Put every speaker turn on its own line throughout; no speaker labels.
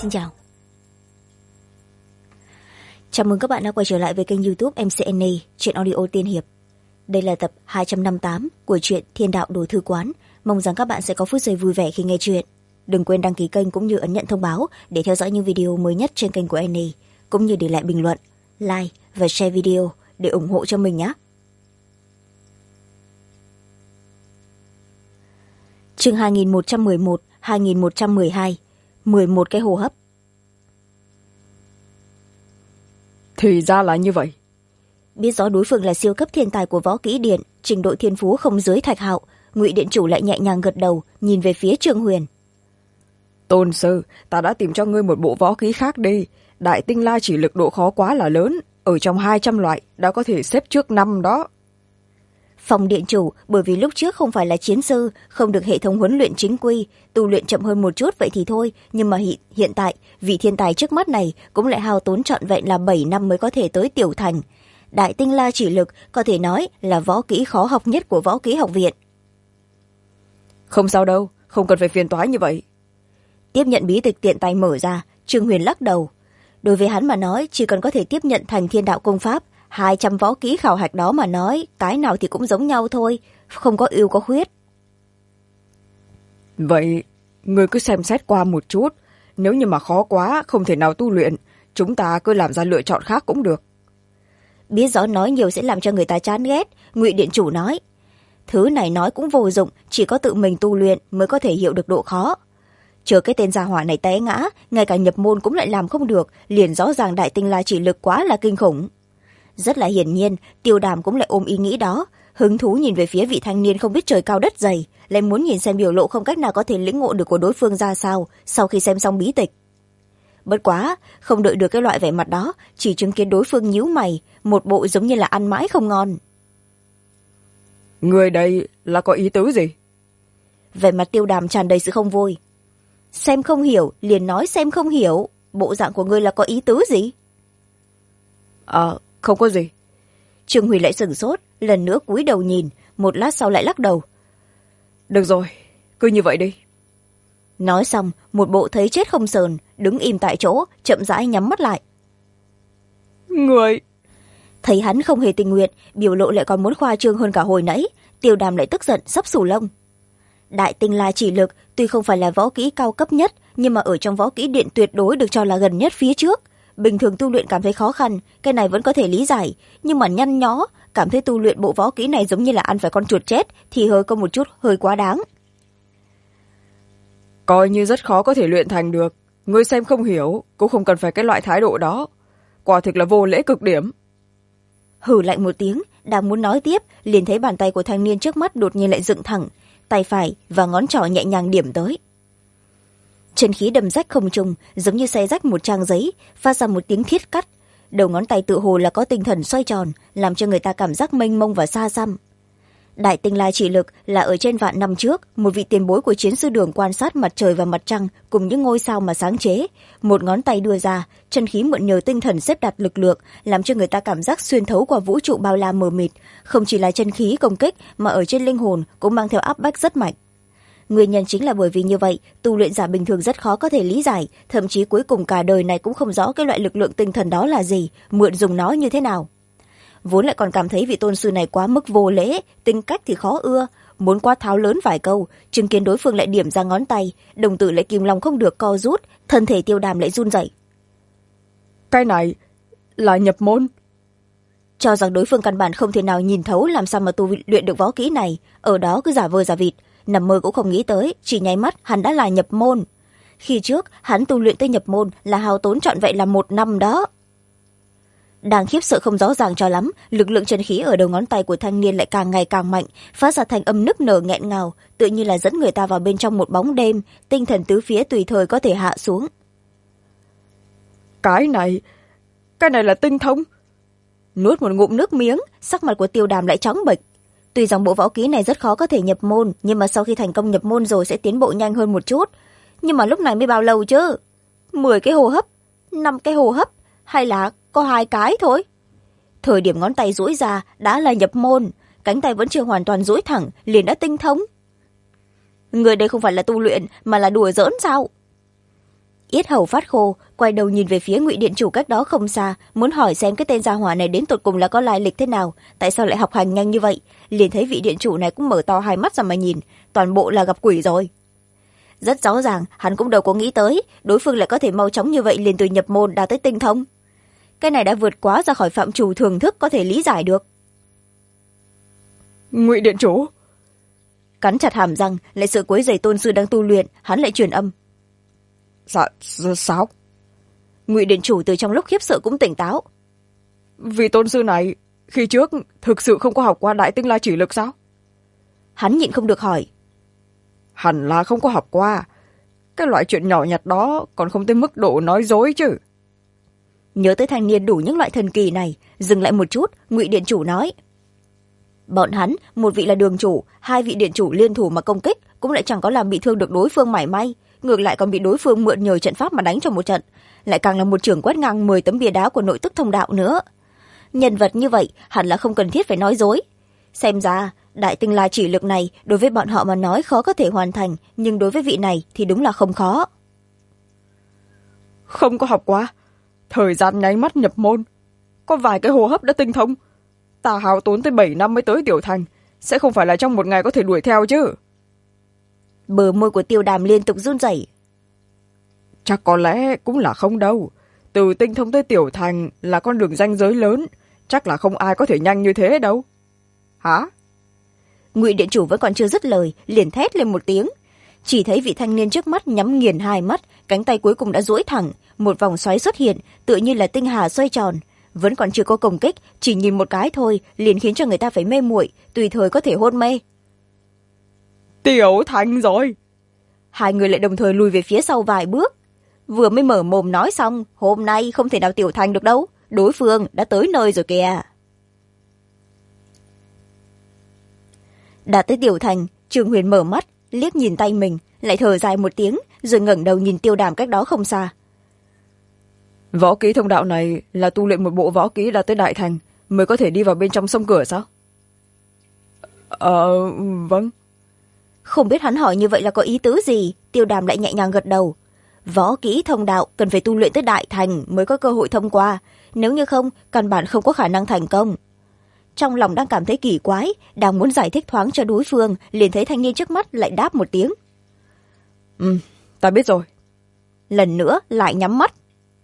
Xin chào. Chào mừng các bạn đã quay trở lại với kênh YouTube MCNA Truyện Audio Tiên Hiệp. Đây là tập 258 của truyện Thiên Đạo Đồ Thư Quán. Mong rằng các bạn sẽ có phút giây vui vẻ khi nghe truyện. Đừng quên đăng ký kênh cũng như ấn nhận thông báo để theo dõi những video mới nhất trên kênh của NA, cũng như để lại bình luận, like và share video để ủng hộ cho mình nhé. Chương 2111, 2112, 11 cái hô hấp.
Thì ra là như vậy.
Biết rõ đối phương là siêu cấp thiên tài của võ kỹ điện, trình độ thiên phú không dưới Thạch Hạo, Ngụy điện chủ lại nhẹ nhàng gật đầu, nhìn về phía Trương Huyền.
Tôn sư, ta đã tìm cho ngươi một bộ võ kỹ khác đi. Đại tinh la chỉ lực độ khó quá là lớn, ở trong 200 loại đã có thể xếp trước 5 đó.
Phòng điện chủ bởi vì lúc trước không phải là chiến sư, không được hệ thống huấn luyện chính quy, tu luyện chậm hơn một chút vậy thì thôi, nhưng mà hiện tại vị thiên tài trước mắt này cũng lại hao tốn trọn vẹn là 7 năm mới có thể tới tiểu thành. Đại tinh la chỉ lực có thể nói là võ kỹ khó học nhất của võ kỹ học viện.
Không sao đâu, không cần phải phiền toái như vậy.
Tiếp nhận bí tịch tiện tay mở ra, Trương Huyền lắc đầu. Đối với hắn mà nói, chỉ cần có thể tiếp nhận thành thiên đạo công pháp, 200 võ kỹ khảo hạch đó mà nói, cái nào thì cũng giống nhau thôi, không có ưu có khuyết.
Vậy, ngươi cứ xem xét qua một chút, nếu như mà khó quá, không thể nào tu luyện, chúng ta cứ làm ra lựa chọn khác cũng được.
Biết rõ nói nhiều sẽ làm cho người ta chán ghét, Ngụy điện chủ nói. Thứ này nói cũng vô dụng, chỉ có tự mình tu luyện mới có thể hiểu được độ khó. Chờ cái tên gia hỏa này té ngã, ngay cả nhập môn cũng lại làm không được, liền rõ ràng đại tinh la chỉ lực quá là kinh khủng. Rất là hiển nhiên, Tiêu Đàm cũng lại ôm ý nghĩ đó, hứng thú nhìn về phía vị thanh niên không biết trời cao đất dày, lại muốn nhìn xem biểu lộ không cách nào có thể lĩnh ngộ được của đối phương ra sao sau khi xem xong bí tịch. Bất quá, không đợi được cái loại vẻ mặt đó, chỉ chứng kiến đối phương nhíu mày, một bộ giống như là ăn mãi không ngon.
Người đây là có ý tứ gì?
Vẻ mặt Tiêu Đàm tràn đầy sự không vui. Xem không hiểu, liền nói xem không hiểu, bộ dạng của ngươi là có ý tứ gì?
Không có gì.
Trương Huy lại sửng sốt, lần nữa cúi đầu nhìn, một lát sau lại lắc đầu.
Được rồi, cứ như vậy đi.
Nói xong, một bộ thấy chết không sờn, đứng im tại chỗ, chậm rãi nhắm mắt lại.
Người...
Thấy hắn không hề tình nguyện, biểu lộ lại còn muốn khoa trương hơn cả hồi nãy, Tiêu Đàm lại tức giận sắp xù lông. Đại tinh la chỉ lực tuy không phải là võ kỹ cao cấp nhất, nhưng mà ở trong võ kỹ điện tuyệt đối được cho là gần nhất phía trước. Bình thường tu luyện cảm thấy khó khăn, cái này vẫn có thể lý giải, nhưng mà nhăn nhó, cảm thấy tu luyện bộ võ kỹ này giống như là ăn phải con chuột chết thì hơi có một chút hơi quá đáng.
Coi như rất khó có thể luyện thành được, ngươi xem không hiểu, cũng không cần phải cái loại thái độ đó. Quả thực là vô lễ cực điểm.
Hừ lạnh một tiếng, đang muốn nói tiếp, liền thấy bàn tay của thanh niên trước mắt đột nhiên lại dựng thẳng, tay phải và ngón trỏ nhẹ nhàng điểm tới. Chân khí đầm rách không trung, giống như xé rách một trang giấy, phát ra một tiếng thiết cắt. Đầu ngón tay tự hồ là có tinh thần xoay tròn, làm cho người ta cảm giác mênh mông và xa xăm. Đại tinh la chỉ lực là ở trên vạn năm trước, một vị tiền bối của chiến sư đường quan sát mặt trời và mặt trăng cùng những ngôi sao mà sáng chế. Một ngón tay đưa ra, chân khí mượn nhờ tinh thần xếp đặt lực lượng, làm cho người ta cảm giác xuyên thấu qua vũ trụ bao la mờ mịt. Không chỉ là chân khí công kích, mà ở trên linh hồn cũng mang theo áp bách rất mạnh. Nguyên nhân chính là bởi vì như vậy, tu luyện giả bình thường rất khó có thể lý giải, thậm chí cuối cùng cả đời này cũng không rõ cái loại lực lượng tinh thần đó là gì, mượn dùng nó như thế nào. Vốn lại còn cảm thấy vị tôn sư này quá mức vô lễ, tính cách thì khó ưa, muốn quát tháo lớn vài câu, chứng kiến đối phương lại điểm ra ngón tay, đồng tử lại kìm lòng không được co rút, thân thể Tiêu Đàm lại run rẩy.
Cái này là nhập môn.
Cho rằng đối phương căn bản không thể nào nhìn thấu làm sao mà tu luyện được võ kỹ này, ở đó cứ giả vờ giả vịt, nằm mơ cũng không nghĩ tới, chỉ nháy mắt hắn đã là nhập môn. Khi trước hắn tu luyện tới nhập môn là hao tốn trọn vẹn là 1 năm đó. Đang khiếp sợ không rõ ràng cho lắm, lực lượng chân khí ở đầu ngón tay của thanh niên lại càng ngày càng mạnh, phát ra thành âm nức nở nghẹn ngào, tựa như là dẫn người ta vào bên trong một bóng đêm, tinh thần tứ phía tùy thời có thể hạ xuống.
Cái này là tinh thông.
Nuốt một ngụm nước miếng, sắc mặt của Tiêu Đàm lại trắng bệch. Tuy rằng bộ võ kỹ này rất khó có thể nhập môn, nhưng mà sau khi thành công nhập môn rồi sẽ tiến bộ nhanh hơn một chút. Nhưng mà lúc này mới bao lâu chứ? 10 cái hô hấp, 5 cái hô hấp, hay là có 2 cái thôi? Thời điểm ngón tay duỗi ra đã là nhập môn, cánh tay vẫn chưa hoàn toàn duỗi thẳng, liền đã tinh thông. Người đây không phải là tu luyện mà là đùa giỡn sao? yết hầu phát khô, quay đầu nhìn về phía Ngụy điện chủ cách đó không xa, muốn hỏi xem cái tên gia hỏa này đến tột cùng là có lai lịch thế nào, tại sao lại học hành nhanh như vậy. Liền thấy vị điện chủ này cũng mở to hai mắt ra mà nhìn, toàn bộ là gặp quỷ rồi. Rất rõ ràng hắn cũng đâu có nghĩ tới đối phương lại có thể mau chóng như vậy, liền từ nhập môn đạt tới tinh thông. Cái này đã vượt quá ra khỏi phạm trù thường thức có thể lý giải được.
Ngụy điện chủ.
Cắn chặt hàm răng, lại sợ quấy rầy tôn sư đang tu luyện, hắn lại truyền âm.
Sao?
Ngụy điện chủ từ trong lúc khiếp sợ cũng tỉnh táo.
Vì tôn sư này khi trước thực sự không có học qua Đại Tinh La Chỉ Lực sao?
Hắn nhịn không được hỏi.
Hẳn là không có học qua. Cái loại chuyện nhỏ nhặt đó còn không tới mức độ nói dối chứ.
Nhớ tới thanh niên đủ những loại thần kỳ này, dừng lại một chút, Ngụy điện chủ nói. Bọn hắn, một vị là đường chủ, hai vị điện chủ liên thủ mà công kích, cũng lại chẳng có làm bị thương được đối phương mảy may, ngược lại còn bị đối phương mượn nhờ trận pháp mà đánh cho một trận, lại càng là một chưởng quét ngang 10 tấm bia đá của nội tức thông đạo nữa. Nhân vật như vậy hẳn là không cần thiết phải nói dối. Xem ra Đại Tinh La Chỉ Lực này đối với bọn họ mà nói khó có thể hoàn thành, nhưng đối với vị này thì đúng là không khó.
Không có học qua, thời gian nháy mắt nhập môn, có vài cái hô hấp đã tinh thông. Ta hao tốn tới 7 năm mới tới tiểu thành, sẽ không phải là trong một ngày có thể đuổi theo chứ.
Bờ môi của Tiêu Đàm liên tục run rẩy.
Chắc có lẽ cũng là không đâu. Từ tinh thông tới tiểu thành là con đường ranh giới lớn, chắc là không ai có thể nhanh như thế đâu. Hả?
Ngụy điện chủ vẫn còn chưa dứt lời, liền thét lên một tiếng. Chỉ thấy vị thanh niên trước mắt nhắm nghiền hai mắt, cánh tay cuối cùng đã duỗi thẳng, một vòng xoáy xuất hiện, tựa như là tinh hà xoay tròn. Vẫn còn chưa có công kích, chỉ nhìn một cái thôi liền khiến cho người ta phải mê muội, tùy thời có thể hôn mê.
Tiểu thành rồi.
Hai người lại đồng thời lùi về phía sau vài bước. Vừa mới mở mồm nói xong, hôm nay không thể nào tiểu thành được đâu, đối phương đã tới nơi rồi kìa. Đạt tới tiểu thành, Trương Huyền mở mắt, liếc nhìn tay mình, lại thở dài một tiếng, rồi ngẩng đầu nhìn Tiêu Đàm cách đó không xa.
Võ kỹ thông đạo này là tu luyện một bộ võ kỹ đạt tới đại thành mới có thể đi vào bên trong sông cửa sao? Vâng.
Không biết hắn hỏi như vậy là có ý tứ gì, Tiêu Đàm lại nhẹ nhàng gật đầu. Võ kỹ thông đạo cần phải tu luyện tới đại thành mới có cơ hội thông qua, nếu như không, căn bản không có khả năng thành công. Trong lòng đang cảm thấy kỳ quái, đang muốn giải thích thoáng cho đối phương, liền thấy thanh niên trước mắt lại đáp một tiếng.
Ta biết rồi.
Lần nữa lại nhắm mắt.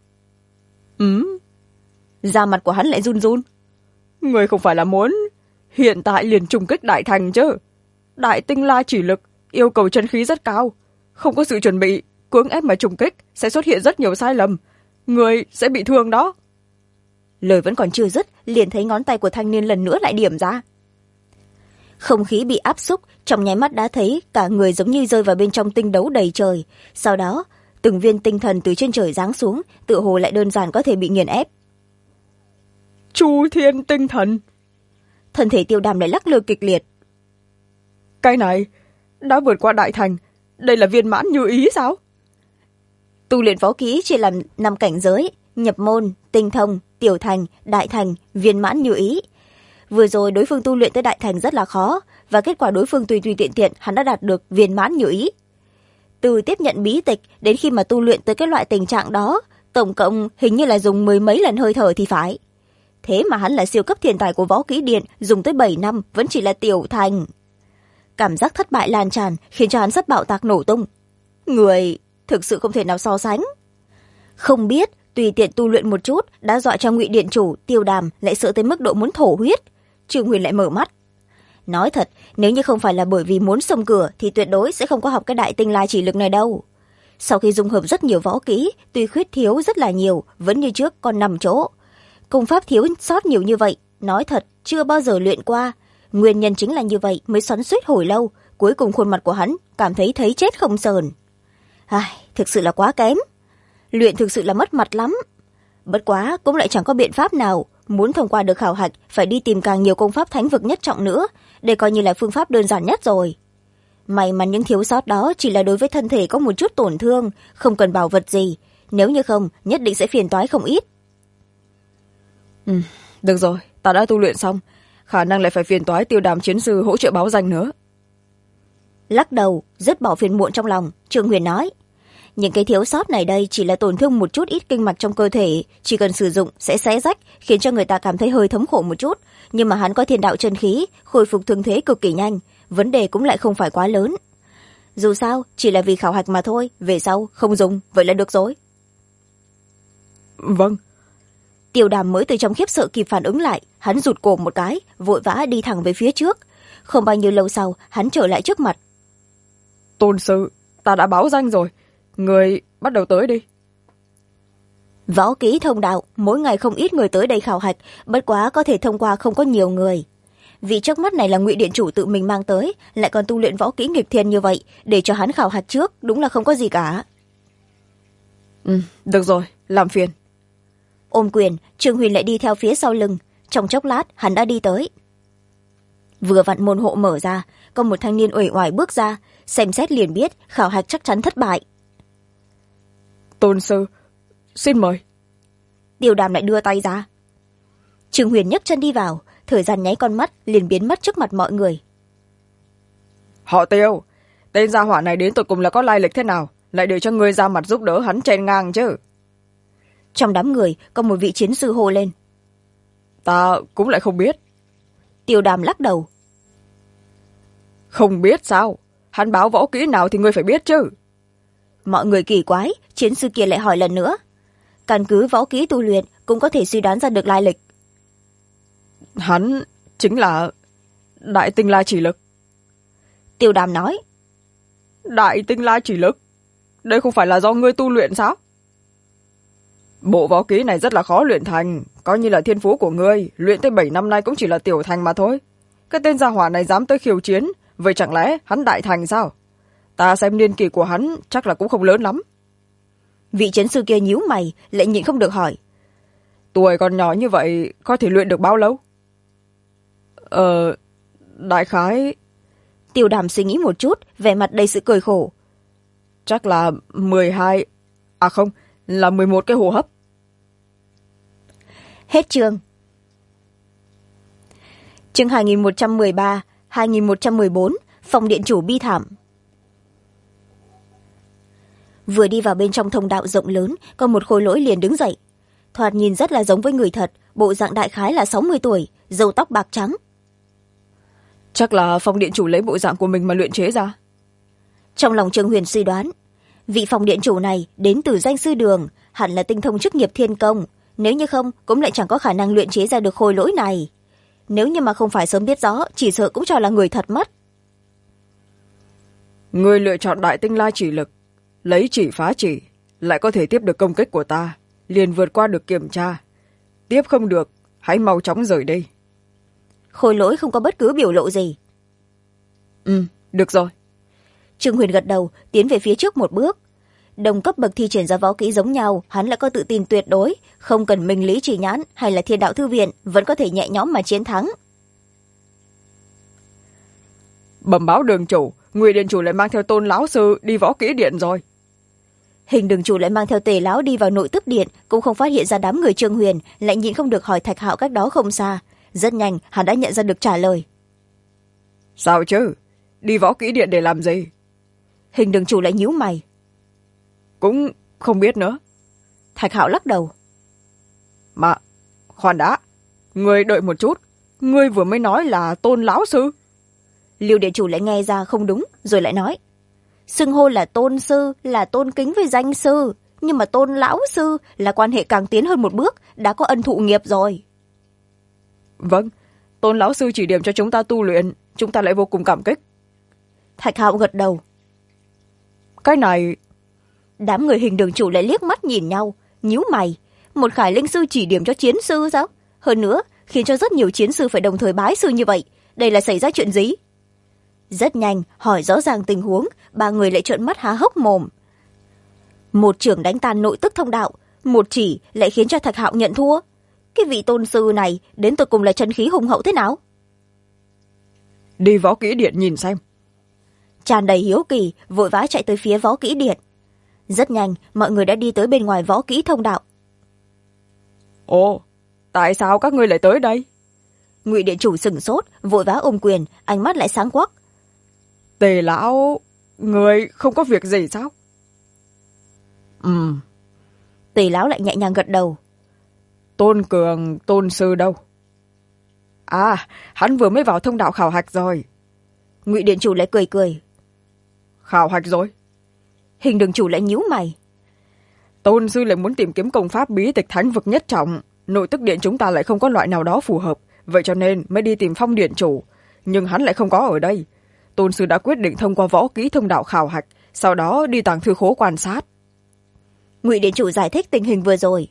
Da mặt của hắn lại run run.
Người không phải là muốn hiện tại liền trùng kích đại thành chứ? Đại Tinh La Chỉ Lực yêu cầu chân khí rất cao, không có sự chuẩn bị, cưỡng ép mà trùng kích sẽ xuất hiện rất nhiều sai lầm, người sẽ bị thương đó.
Lời vẫn còn chưa dứt, liền thấy ngón tay của thanh niên lần nữa lại điểm ra. Không khí bị áp xúc, trong nháy mắt đã thấy cả người giống như rơi vào bên trong tinh đấu đầy trời. Sau đó từng viên tinh thần từ trên trời giáng xuống, tựa hồ lại đơn giản có thể bị nghiền ép.
Chu thiên tinh thần.
Thân thể Tiêu Đàm lại lắc lư kịch liệt.
Cái này đã vượt qua đại thành, đây là viên mãn như ý sao?
Tu luyện võ kỹ chia làm 5 cảnh giới: nhập môn, tinh thông, tiểu thành, đại thành, viên mãn như ý. Vừa rồi đối phương tu luyện tới đại thành rất là khó, và kết quả đối phương tùy tiện tiện hắn đã đạt được viên mãn như ý. Từ tiếp nhận bí tịch đến khi mà tu luyện tới cái loại tình trạng đó, tổng cộng hình như là dùng 10 mấy lần hơi thở thì phải. Thế mà hắn là siêu cấp thiên tài của võ kỹ điện, dùng tới 7 năm vẫn chỉ là tiểu thành. Cảm giác thất bại lan tràn khiến cho hắn sắp bạo tạc nổ tung. Người thực sự không thể nào so sánh. Không biết tùy tiện tu luyện một chút đã dọa cho Ngụy điện chủ Tiêu Đàm lại sợ tới mức độ muốn thổ huyết. Trương Huyền lại mở mắt. Nói thật, nếu như không phải là bởi vì muốn xông cửa thì tuyệt đối sẽ không có học cái Đại Tinh La Chỉ Lực này đâu. Sau khi dung hợp rất nhiều võ kỹ, tuy khuyết thiếu rất là nhiều, vẫn như trước còn 5 chỗ. Công pháp thiếu sót nhiều như vậy, nói thật chưa bao giờ luyện qua. Nguyên nhân chính là như vậy mới xoắn xuýt hồi lâu, cuối cùng khuôn mặt của hắn cảm thấy chết không sờn. Thực sự là quá kém. Luyện thực sự là mất mặt lắm. Bất quá cũng lại chẳng có biện pháp nào, muốn thông qua được khảo hạch phải đi tìm càng nhiều công pháp thánh vực nhất trọng nữa, đây coi như là phương pháp đơn giản nhất rồi. May mà những thiếu sót đó chỉ là đối với thân thể có một chút tổn thương, không cần bảo vật gì, nếu như không nhất định sẽ phiền toái không ít.
Được rồi, ta đã tu luyện xong, khả năng lại phải phiền toái Tiêu Đàm chiến sư hỗ trợ báo danh nữa.
Lắc đầu dứt bỏ phiền muộn trong lòng, Trương Huyền nói. những cái thiếu sót này đây chỉ là tổn thương một chút ít kinh mạch trong cơ thể, chỉ cần sử dụng sẽ xé rách, khiến cho người ta cảm thấy hơi thống khổ một chút, nhưng mà hắn có thiên đạo chân khí, khôi phục thương thế cực kỳ nhanh, vấn đề cũng lại không phải quá lớn. Dù sao chỉ là vì khảo hạch mà thôi, về sau không dùng vậy là được rồi.
Vâng.
Tiêu Đàm mới từ trong khiếp sợ kịp phản ứng lại, hắn rụt cổ một cái, vội vã đi thẳng về phía trước. Không bao nhiêu lâu sau, hắn trở lại trước mặt.
Tôn sư, ta đã báo danh rồi, người bắt đầu tới đi.
Võ kỹ thông đạo, mỗi ngày không ít người tới đây khảo hạch, bất quá có thể thông qua không có nhiều người. Vì trước mắt này là Ngụy điện chủ tự mình mang tới, lại còn tu luyện võ kỹ nghịch thiên như vậy, để cho hắn khảo hạch trước, đúng là không có gì cả.
Được rồi, làm phiền.
Ôm quyền, Trương Huyền lại đi theo phía sau lưng. Trong chốc lát, hắn đã đi tới. Vừa vặn môn hộ mở ra, có một thanh niên uể oải bước ra, xem xét liền biết khảo hạch chắc chắn thất bại.
Tôn sư, xin mời.
Tiêu Đàm lại đưa tay ra. Trương Huyền nhấc chân đi vào, thời gian nháy con mắt liền biến mất trước mặt mọi người.
Họ Tiêu, tên gia hỏa này đến tột cùng là có lai lịch thế nào, lại để cho ngươi ra mặt giúp đỡ hắn chen ngang chứ?
Trong đám người có một vị chiến sư hô lên.
Ta cũng lại không biết.
Tiêu Đàm lắc đầu.
Không biết sao? Hắn báo võ kỹ nào thì ngươi phải biết chứ.
Mọi người kỳ quái, chiến sư kia lại hỏi lần nữa. Căn cứ võ kỹ tu luyện cũng có thể suy đoán ra được lai lịch.
Hắn chính là Đại Tinh La Chỉ Lực.
Tiêu Đàm nói.
Đại Tinh La Chỉ Lực? Đây không phải là do ngươi tu luyện sao? Bộ võ kỹ này rất là khó luyện thành, coi như là thiên phú của ngươi, luyện tới 7 năm nay cũng chỉ là tiểu thành mà thôi. Cái tên gia hỏa này dám tới khiêu chiến, vậy chẳng lẽ hắn đại thành sao? Ta xem niên kỷ của hắn chắc là cũng không lớn lắm.
Vị chiến sư kia nhíu mày, lại nhịn không được hỏi.
Tuổi còn nhỏ như vậy, có thể luyện được bao lâu? Đại khái...
Tiêu Đàm suy nghĩ một chút, vẻ mặt đầy sự cười khổ.
Chắc là 12... À không, là 11 cái hô hấp.
Hết chương. Chương 2113, 2114, phòng điện chủ bi thảm. Vừa đi vào bên trong thông đạo rộng lớn, có một khôi lỗi liền đứng dậy. Thoạt nhìn rất là giống với người thật, bộ dạng đại khái là 60 tuổi, râu tóc bạc trắng.
Chắc là phòng điện chủ lấy bộ dạng của mình mà luyện chế ra.
Trong lòng Trương Huyền suy đoán, vị phòng điện chủ này đến từ danh sư đường, hẳn là tinh thông chức nghiệp thiên công, nếu như không cũng lại chẳng có khả năng luyện chế ra được khôi lỗi này. Nếu như mà không phải sớm biết rõ, chỉ sợ cũng cho là người thật mất.
Người lựa chọn Đại Tinh La Chỉ Lực, lấy chỉ phá chỉ, lại có thể tiếp được công kích của ta, liền vượt qua được kiểm tra. Tiếp không được, hãy mau chóng rời đi.
Khôi lỗi không có bất cứ biểu lộ gì.
Được rồi.
Trương Huyền gật đầu, tiến về phía trước một bước. Đồng cấp bậc thi triển ra võ kỹ giống nhau, hắn lại có tự tin tuyệt đối, không cần Minh Lý Chỉ Nhãn hay là Thiên Đạo Thư Viện, vẫn có thể nhẹ nhõm mà chiến thắng.
Bẩm báo đường chủ, Ngụy điện chủ lại mang theo Tôn lão sư đi võ kỹ điện rồi.
Hình đường chủ lại mang theo Tề lão đi vào nội tức điện, cũng không phát hiện ra đám người Trương Huyền, lại nhịn không được hỏi Thạch Hạo cách đó không xa. Rất nhanh hắn đã nhận ra được trả lời.
Sao chứ? Đi võ kỹ điện để làm gì?
Hình đường chủ lại nhíu mày.
Cũng không biết nữa.
Thạch Hạo lắc đầu.
Mà, khoan đã. Ngươi đợi một chút. Ngươi vừa mới nói là Tôn lão sư.
Liêu điện chủ lại nghe ra không đúng, rồi lại nói. Xưng hô là tôn sư, là tôn kính với danh sư. Nhưng mà Tôn lão sư là quan hệ càng tiến hơn một bước, đã có ân thụ nghiệp rồi.
Vâng, Tôn lão sư chỉ điểm cho chúng ta tu luyện, chúng ta lại vô cùng cảm kích.
Thạch Hạo gật đầu.
Cái này...
Đám người hình đường chủ lại liếc mắt nhìn nhau, nhíu mày. Một khải linh sư chỉ điểm cho chiến sư sao? Hơn nữa, khiến cho rất nhiều chiến sư phải đồng thời bái sư như vậy. Đây là xảy ra chuyện gì? Rất nhanh, hỏi rõ ràng tình huống, ba người lại trợn mắt há hốc mồm. Một trưởng đánh tan nội tức thông đạo, một chỉ lại khiến cho Thạch Hạo nhận thua. Cái vị tôn sư này đến tột cùng là chân khí hùng hậu thế nào?
Đi võ kỹ điện nhìn xem.
Tràn đầy hiếu kỳ, vội vã chạy tới phía võ kỹ điện. Rất nhanh, mọi người đã đi tới bên ngoài võ kỹ thông đạo.
Ồ, tại sao các ngươi lại tới đây?
Ngụy điện chủ sửng sốt, vội vã ôm quyền, ánh mắt lại sáng quắc.
Tề lão, người không có việc gì sao?
Tề lão lại nhẹ nhàng gật đầu.
Tôn Cường, tôn sư đâu? À, hắn vừa mới vào thông đạo khảo hạch rồi.
Ngụy điện chủ lại cười cười.
Khảo hạch rồi?
Hình đường chủ lại nhíu mày.
Tôn sư lại muốn tìm kiếm công pháp bí tịch thánh vực nhất trọng. Nội tức điện chúng ta lại không có loại nào đó phù hợp, vậy cho nên mới đi tìm Phong điện chủ. Nhưng hắn lại không có ở đây. Tôn sư đã quyết định thông qua võ kỹ thông đạo khảo hạch, sau đó đi tàng thư khố quan sát.
Ngụy điện chủ giải thích tình hình vừa rồi.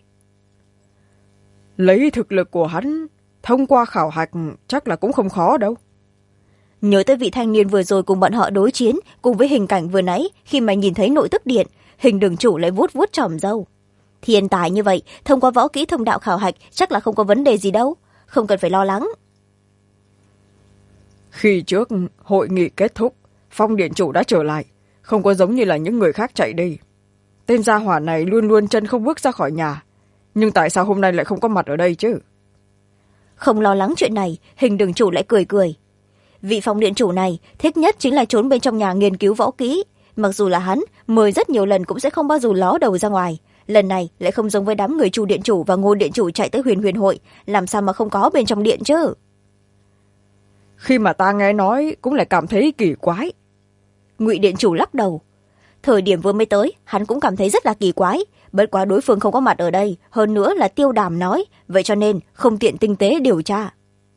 Lấy thực lực của hắn, thông qua khảo hạch chắc là cũng không khó đâu.
Nhớ tới vị thanh niên vừa rồi cùng bọn họ đối chiến, cùng với hình cảnh vừa nãy khi mà nhìn thấy nội tức điện, Hình đường chủ lại vuốt vuốt tròm râu. Thiên tài như vậy, thông qua võ kỹ thông đạo khảo hạch chắc là không có vấn đề gì đâu, không cần phải lo lắng.
Khi trước hội nghị kết thúc, Phong điện chủ đã trở lại, không có giống như là những người khác chạy đi. Tên gia hỏa này luôn luôn chân không bước ra khỏi nhà, nhưng tại sao hôm nay lại không có mặt ở đây chứ?
Không lo lắng chuyện này, Hình đường chủ lại cười cười. Vị Phong điện chủ này thích nhất chính là trốn bên trong nhà nghiên cứu võ kỹ. Mặc dù là hắn mời rất nhiều lần cũng sẽ không bao giờ ló đầu ra ngoài, lần này lại không giống với đám người Chu điện chủ và Ngô điện chủ chạy tới huyền hội, làm sao mà không có bên trong điện chứ?
Khi mà ta nghe nói cũng lại cảm thấy kỳ quái.
Ngụy điện chủ lắc đầu. Thời điểm vừa mới tới hắn cũng cảm thấy rất là kỳ quái, bất quá đối phương không có mặt ở đây, hơn nữa là Tiêu Đàm nói, vậy cho nên không tiện tinh tế điều tra.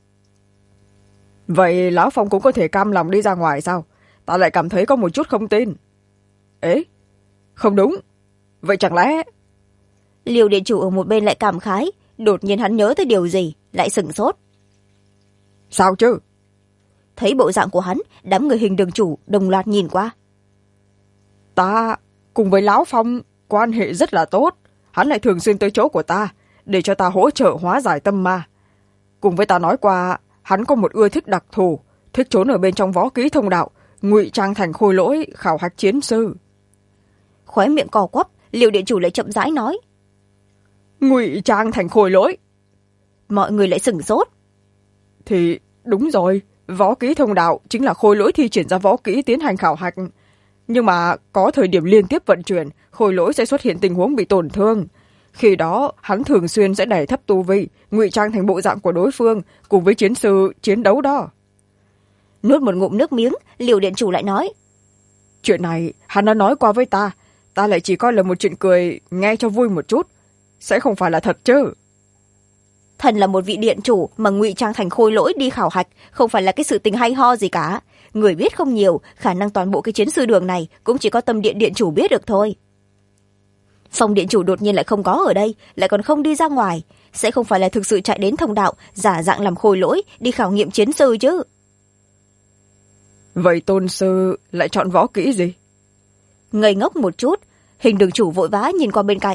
Vậy lão Phong cũng có thể cam lòng đi ra ngoài sao? Ta lại cảm thấy có một chút không tin. Ế, không đúng. Vậy chẳng lẽ...
Liêu điện chủ ở một bên lại cảm khái, đột nhiên hắn nhớ tới điều gì, lại sửng sốt.
Sao chứ?
Thấy bộ dạng của hắn, đám người Hình đường chủ đồng loạt nhìn qua.
Ta cùng với lão Phong quan hệ rất là tốt, hắn lại thường xuyên tới chỗ của ta để cho ta hỗ trợ hóa giải tâm ma. Cùng với ta nói qua, hắn có một ưa thích đặc thù, thích trốn ở bên trong võ kỹ thông đạo, ngụy trang thành khôi lỗi khảo hạch chiến sư.
Khóe miệng cò quắp, Liêu điện chủ lại chậm rãi nói.
Ngụy trang thành khôi lỗi?
Mọi người lại sửng sốt.
Thì đúng rồi, võ kỹ thông đạo chính là khôi lỗi thi triển ra võ kỹ tiến hành khảo hạch. Nhưng mà có thời điểm liên tiếp vận chuyển, khôi lỗi sẽ xuất hiện tình huống bị tổn thương. Khi đó, hắn thường xuyên sẽ đẩy thấp tu vi, ngụy trang thành bộ dạng của đối phương, cùng với chiến sư chiến đấu đó.
Nuốt một ngụm nước miếng, Liêu điện chủ lại nói.
Chuyện này, hắn đã nói qua với ta, ta lại chỉ coi là một chuyện cười, nghe cho vui một chút. Sẽ không phải là thật chứ.
Thần là một vị điện chủ mà ngụy trang thành khôi lỗi đi khảo hạch, không phải là cái sự tình hay ho gì cả. Người biết không nhiều, khả năng toàn bộ cái chiến sư đường này cũng chỉ có Tâm điện điện chủ biết được thôi. Phong điện chủ đột nhiên lại không có ở đây, lại còn không đi ra ngoài, sẽ không phải là thực sự chạy đến thông đạo giả dạng làm khôi lỗi đi khảo nghiệm chiến sư chứ?
Vậy tôn sư lại chọn võ kỹ gì?
Ngây ngốc một chút, Hình đường chủ vội vã nhìn qua bên cạnh.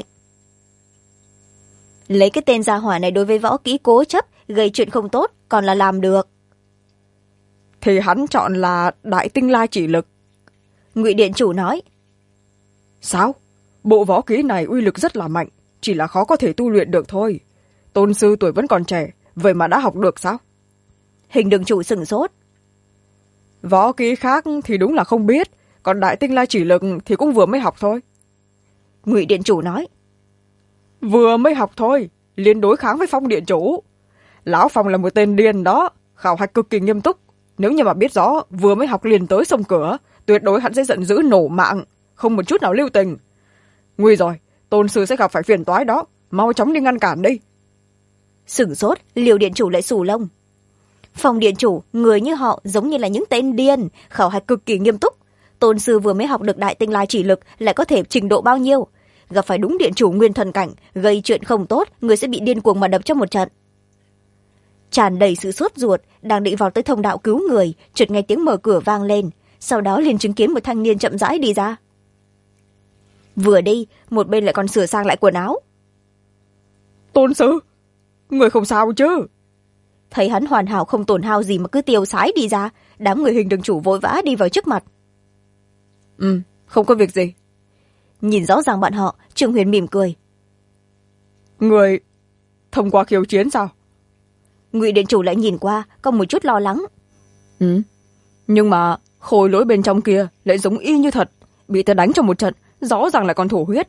Lấy cái tên gia hỏa này đối với võ kỹ cố chấp gây chuyện không tốt còn là làm được.
Thì hắn chọn là Đại Tinh La Chỉ Lực.
Ngụy điện chủ nói.
Sao? Bộ võ kỹ này uy lực rất là mạnh, chỉ là khó có thể tu luyện được thôi. Tôn sư tuổi vẫn còn trẻ, vậy mà đã học được sao?
Hình đường chủ sửng sốt.
Võ kỹ khác thì đúng là không biết, còn Đại Tinh La Chỉ Lực thì cũng vừa mới học thôi.
Ngụy điện chủ nói.
Vừa mới học thôi, liền đối kháng với Phong điện chủ. Lão Phong là một tên điên đó, khảo hạch cực kỳ nghiêm túc. Nếu như mà biết rõ vừa mới học liền tới sông cửa, tuyệt đối hắn sẽ giận dữ nổ mạng, không một chút nào lưu tình. Nguy rồi, tôn sư sẽ gặp phải phiền toái đó, mau chóng đi ngăn cản đi.
Sửng sốt, Liêu điện chủ lại xù lông. Phong điện chủ, người như họ giống như là những tên điên, khảo hạch cực kỳ nghiêm túc. Tôn sư vừa mới học được Đại Tinh La Chỉ Lực lại có thể trình độ bao nhiêu? Gặp phải đúng điện chủ nguyên thần cảnh, gây chuyện không tốt, người sẽ bị điên cuồng mà đập cho một trận. Tràn đầy sự sốt ruột, đang định vào tới thông đạo cứu người, chợt nghe tiếng mở cửa vang lên, sau đó liền chứng kiến một thanh niên chậm rãi đi ra. Vừa đi, một bên lại còn sửa sang lại quần áo.
Tôn sư, người không sao chứ?
Thấy hắn hoàn hảo không tổn hao gì mà cứ tiêu sái đi ra, đám người Hình đường chủ vội vã đi vào trước mặt.
Không có việc gì.
Nhìn rõ ràng bọn họ, Trương Huyền mỉm cười.
Người thông qua khiêu chiến sao?
Ngụy điện chủ lại nhìn qua, có một chút lo lắng.
Nhưng mà khôi lỗi bên trong kia lại giống y như thật, bị ta đánh trong một trận, rõ ràng lại còn thổ huyết.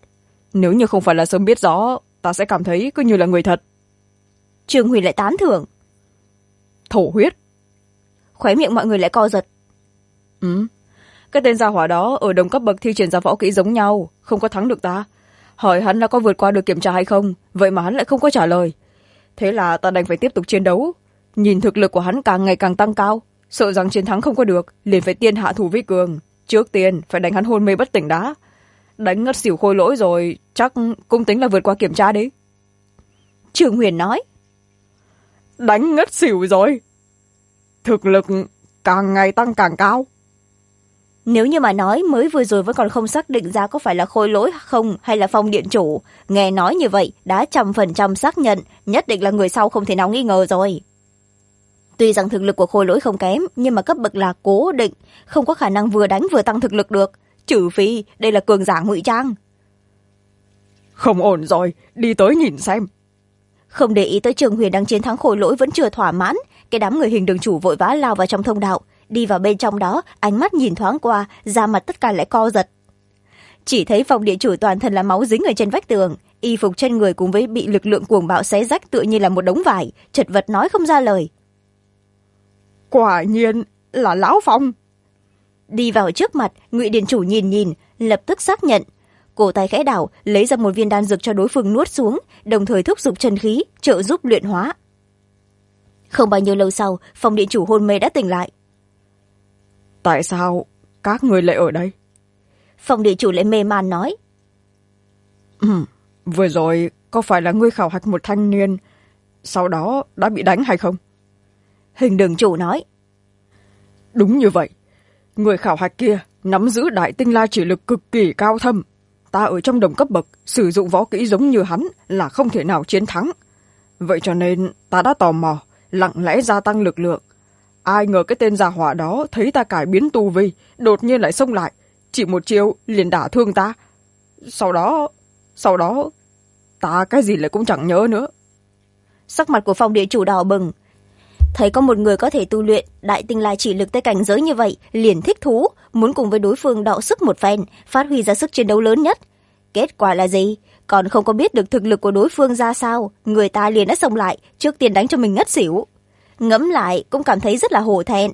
Nếu như không phải là sớm biết rõ, ta sẽ cảm thấy cứ như là người thật.
Trương Huyền lại tán thưởng.
Thổ huyết.
Khóe miệng mọi người lại co giật.
Cái tên gia hỏa đó ở đồng cấp bậc thi triển ra võ kỹ giống nhau, không có thắng được ta. Hỏi hắn là có vượt qua được kiểm tra hay không, vậy mà hắn lại không có trả lời. Thế là ta đành phải tiếp tục chiến đấu. Nhìn thực lực của hắn càng ngày càng tăng cao, sợ rằng chiến thắng không có được, liền phải tiên hạ thủ vi cường. Trước tiên phải đánh hắn hôn mê bất tỉnh đã. Đánh ngất xỉu Khôi Lỗi rồi, chắc cũng tính là vượt qua kiểm tra đi.
Trương Huyền nói.
Đánh ngất xỉu rồi. Thực lực càng ngày tăng càng cao.
Nếu như mà nói mới vừa rồi vẫn còn không xác định ra có phải là Khôi Lỗi không hay là Phong Điện Chủ, nghe nói như vậy đã 100% xác nhận nhất định là người sau không thể nào nghi ngờ rồi. Tuy rằng thực lực của Khôi Lỗi không kém, nhưng mà cấp bậc là cố định, không có khả năng vừa đánh vừa tăng thực lực được, trừ phi đây là cường giả ngụy trang.
Không ổn rồi, đi tới nhìn xem.
Không để ý tới Trương Huyền đang chiến thắng Khôi Lỗi vẫn chưa thỏa mãn, cái đám người Hình Đường Chủ vội vã lao vào trong thông đạo, đi vào bên trong đó, ánh mắt nhìn thoáng qua, da mặt tất cả lại co giật. Chỉ thấy Phong Điện Chủ toàn thân là máu dính ở trên vách tường, y phục trên người cùng với bị lực lượng cuồng bạo xé rách tựa như là một đống vải, chật vật nói không ra lời.
Quả nhiên là lão Phong.
Đi vào trước mặt, Ngụy Điện Chủ nhìn, lập tức xác nhận. Cổ tay khẽ đảo, lấy ra một viên đan dược cho đối phương nuốt xuống, đồng thời thúc giục chân khí, trợ giúp luyện hóa. Không bao nhiêu lâu sau, Phong Điện Chủ hôn mê đã tỉnh lại.
Tại sao các người lại ở đây?
Phong Điện Chủ lại mê man nói.
Vừa rồi có phải là ngươi khảo hạch một thanh niên, sau đó đã bị đánh hay không?
Hình Đường Chủ nói.
Đúng như vậy. Người khảo hạch kia nắm giữ đại tinh la chỉ lực cực kỳ cao thâm. Ta ở trong đồng cấp bậc, sử dụng võ kỹ giống như hắn là không thể nào chiến thắng. Vậy cho nên ta đã tò mò, lặng lẽ gia tăng lực lượng. Ai ngờ cái tên gia hỏa đó thấy ta cải biến tu vi, đột nhiên lại xông lại, chỉ một chiêu liền đả thương ta. Sau đó, ta cái gì lại cũng chẳng nhớ nữa.
Sắc mặt của Phong Điện Chủ đỏ bừng. Thấy có một người có thể tu luyện đại tinh la chỉ lực tới cảnh giới như vậy, liền thích thú, muốn cùng với đối phương đọ sức một phen, phát huy ra sức chiến đấu lớn nhất. Kết quả là gì? Còn không có biết được thực lực của đối phương ra sao, người ta liền đã xông lại, trước tiên đánh cho mình ngất xỉu. Ngẫm lại cũng cảm thấy rất là hổ thẹn.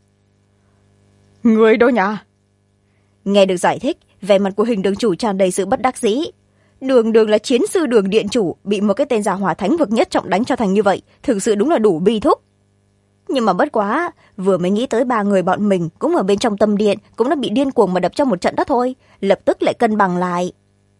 Người đâu nhà?
Nghe được giải thích, vẻ mặt của Hình Đường Chủ tràn đầy sự bất đắc dĩ. Đường là chiến sư Đường Điện Chủ, bị một cái tên giả hỏa thánh vực nhất trọng đánh cho thành như vậy, thực sự đúng là đủ bi thúc. Nhưng mà bất quá, vừa mới nghĩ tới 3 người bọn mình cũng ở bên trong tâm điện, cũng đã bị điên cuồng mà đập cho một trận đó thôi, lập tức lại cân bằng lại.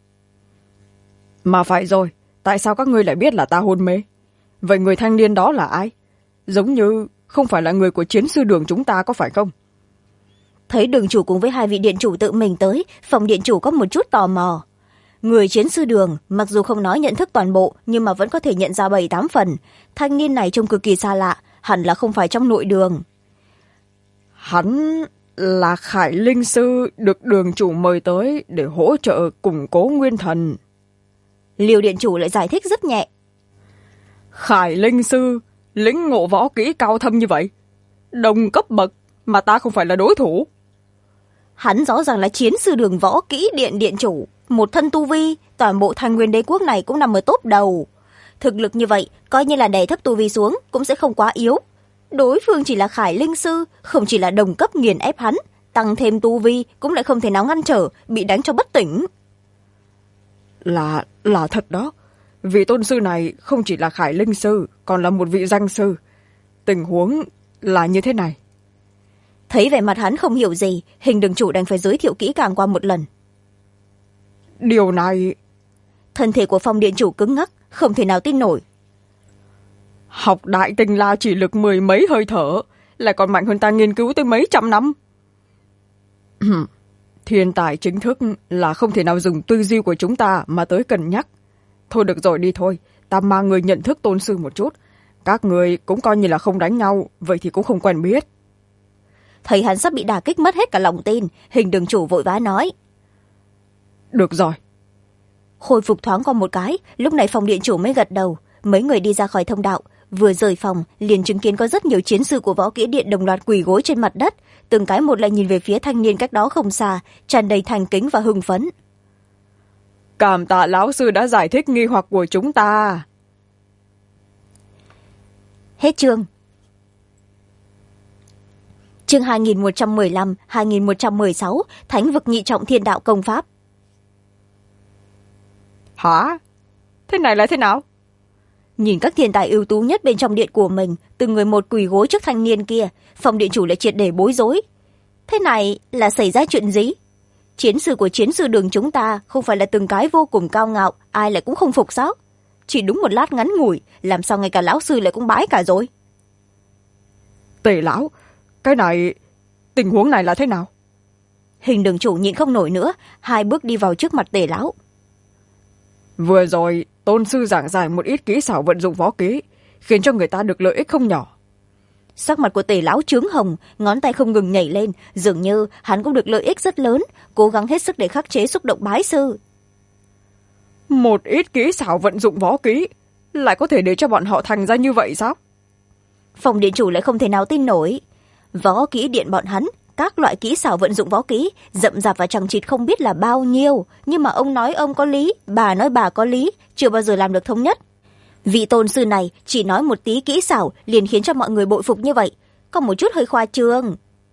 Mà phải rồi, tại sao các ngươi lại biết là ta hôn mê? Vậy người thanh niên đó là ai? Giống như không phải là người của chiến sư Đường chúng ta có phải không?
Thấy Đường Chủ cùng với 2 vị điện chủ tự mình tới, Phong Điện Chủ có một chút tò mò. Người chiến sư Đường, mặc dù không nói nhận thức toàn bộ, nhưng mà vẫn có thể nhận ra 7-8 phần. Thanh niên này trông cực kỳ xa lạ, hẳn là không phải trong nội Đường.
Hắn là Khải Linh Sư được Đường Chủ mời tới để hỗ trợ củng cố nguyên thần.
Liêu Điện Chủ lại giải thích rất nhẹ.
Khải Linh Sư lĩnh ngộ võ kỹ cao thâm như vậy, đồng cấp bậc mà ta không phải là đối thủ.
Hắn rõ ràng là chiến sư Đường võ kỹ điện chủ, một thân tu vi, toàn bộ Thanh Nguyên Đế quốc này cũng nằm ở top đầu. Thực lực như vậy, coi như là đè thấp tu vi xuống cũng sẽ không quá yếu. Đối phương chỉ là Khải Linh Sư, không chỉ là đồng cấp nghiền ép hắn, tăng thêm tu vi cũng lại không thể nào ngăn trở, bị đánh cho bất tỉnh.
Là thật đó. Vị tôn sư này không chỉ là Khải Linh Sư, còn là một vị danh sư. Tình huống là như thế này.
Thấy vẻ mặt hắn không hiểu gì, Hình Đường Chủ đành phải giới thiệu kỹ càng qua một lần.
Điều này...
Thân thể của Phong Điện Chủ cứng ngắc, không thể nào tin nổi.
Học đại tinh la chỉ lực 10 mấy hơi thở, lại còn mạnh hơn ta nghiên cứu tới mấy trăm năm. Thiên tài chính thức là không thể nào dùng tư duy của chúng ta mà tới cân nhắc. Thôi được rồi, đi thôi, ta mang người nhận thức tôn sư một chút. Các người cũng coi như là không đánh nhau, vậy thì cũng không quen biết.
Thấy hắn sắp bị đả kích mất hết cả lòng tin, Hình Đường Chủ vội vã nói.
Được rồi.
Khôi phục thoáng qua một cái, lúc này Phong Điện Chủ mới gật đầu. Mấy người đi ra khỏi thông đạo, vừa rời phòng liền chứng kiến có rất nhiều chiến sư của võ kỹ điện đồng loạt quỳ gối trên mặt đất, từng cái một lại nhìn về phía thanh niên cách đó không xa, tràn đầy thành kính và hưng phấn.
Cảm tạ lão sư đã giải thích nghi hoặc của chúng ta.
Hết chương. Chương 2115-2116 Thánh vực nhị trọng thiên đạo công pháp.
Hả? Thế này là thế nào?
Nhìn các thiên tài ưu tú nhất bên trong điện của mình, từng người một quỳ gối trước thanh niên kia, Phong điện chủ lại triệt để bối rối. Thế này là xảy ra chuyện gì? Chiến sư của chiến sư đường chúng ta không phải là từng cái vô cùng cao ngạo, ai lại cũng không phục sao? Chỉ đúng một lát ngắn ngủi, làm sao ngay cả lão sư lại cũng bái cả rồi?
Tề lão, cái này, tình huống này là thế nào?
Hình đường chủ nhịn không nổi nữa, 2 bước đi vào trước mặt Tề lão.
Vừa rồi tôn sư giảng giải một ít kỹ xảo vận dụng võ kỹ, khiến cho người ta được lợi ích không nhỏ.
Sắc mặt của Tề lão chướng hồng, ngón tay không ngừng nhảy lên, dường như hắn cũng được lợi ích rất lớn, cố gắng hết sức để khắc chế xúc động bái sư.
Một ít kỹ xảo vận dụng võ kỹ lại có thể để cho bọn họ thành ra như vậy sao?
Phòng điện chủ lại không thể nào tin nổi. Võ kỹ điện bọn hắn, các loại kỹ xảo vận dụng võ kỹ rậm rạp và chằng chịt không biết là bao nhiêu, nhưng mà ông nói ông có lý, bà nói bà có lý, chưa bao giờ làm được thống nhất. Vị tôn sư này chỉ nói một tí kỹ xảo liền khiến cho mọi người bội phục như vậy, có một chút hơi khoa trương.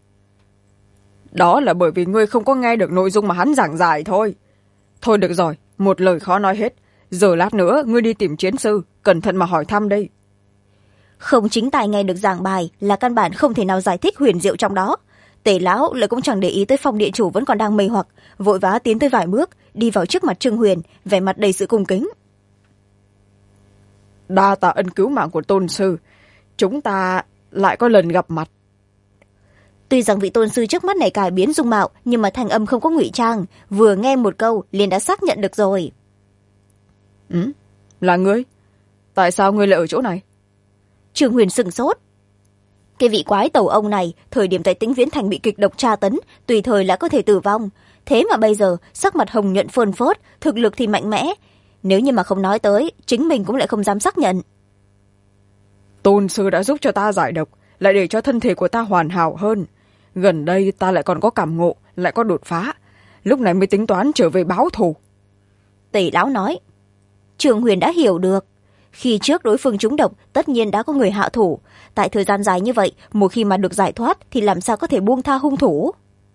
Đó là bởi vì ngươi không có nghe được nội dung mà hắn giảng giải thôi. Thôi được rồi, một lời khó nói hết, giờ lát nữa ngươi đi tìm chiến sư, cẩn thận mà hỏi thăm đây.
Không chính tài nghe được giảng bài là căn bản không thể nào giải thích huyền diệu trong đó. Tề lão lại cũng chẳng để ý tới Phong điện chủ vẫn còn đang mê hoặc, vội vã tiến tới vài bước, đi vào trước mặt Trương Huyền, vẻ mặt đầy sự cung kính.
Đa tạ ân cứu mạng của tôn sư, chúng ta lại có lần gặp mặt.
Tuy rằng vị tôn sư trước mắt này cải biến dung mạo, nhưng mà thanh âm không có ngụy trang, vừa nghe một câu liền đã xác nhận được rồi.
Là ngươi? Tại sao ngươi lại ở chỗ này?
Trương Huyền sửng sốt. Cái vị quái tẩu ông này, thời điểm tại Tĩnh Viễn Thành bị kịch độc tra tấn, tùy thời là có thể tử vong. Thế mà bây giờ, sắc mặt hồng nhuận phơn phớt, thực lực thì mạnh mẽ. Nếu như mà không nói tới, chính mình cũng lại không dám xác nhận.
Tôn sư đã giúp cho ta giải độc, lại để cho thân thể của ta hoàn hảo hơn. Gần đây ta lại còn có cảm ngộ, lại có đột phá. Lúc này mới tính toán trở về báo thù.
Tề lão nói. Trương Huyền đã hiểu được. Khi trước đối phương trúng độc, tất nhiên đã có người hạ thủ. Tại thời gian dài như vậy, một khi mà được giải thoát thì làm sao có thể buông tha hung thủ.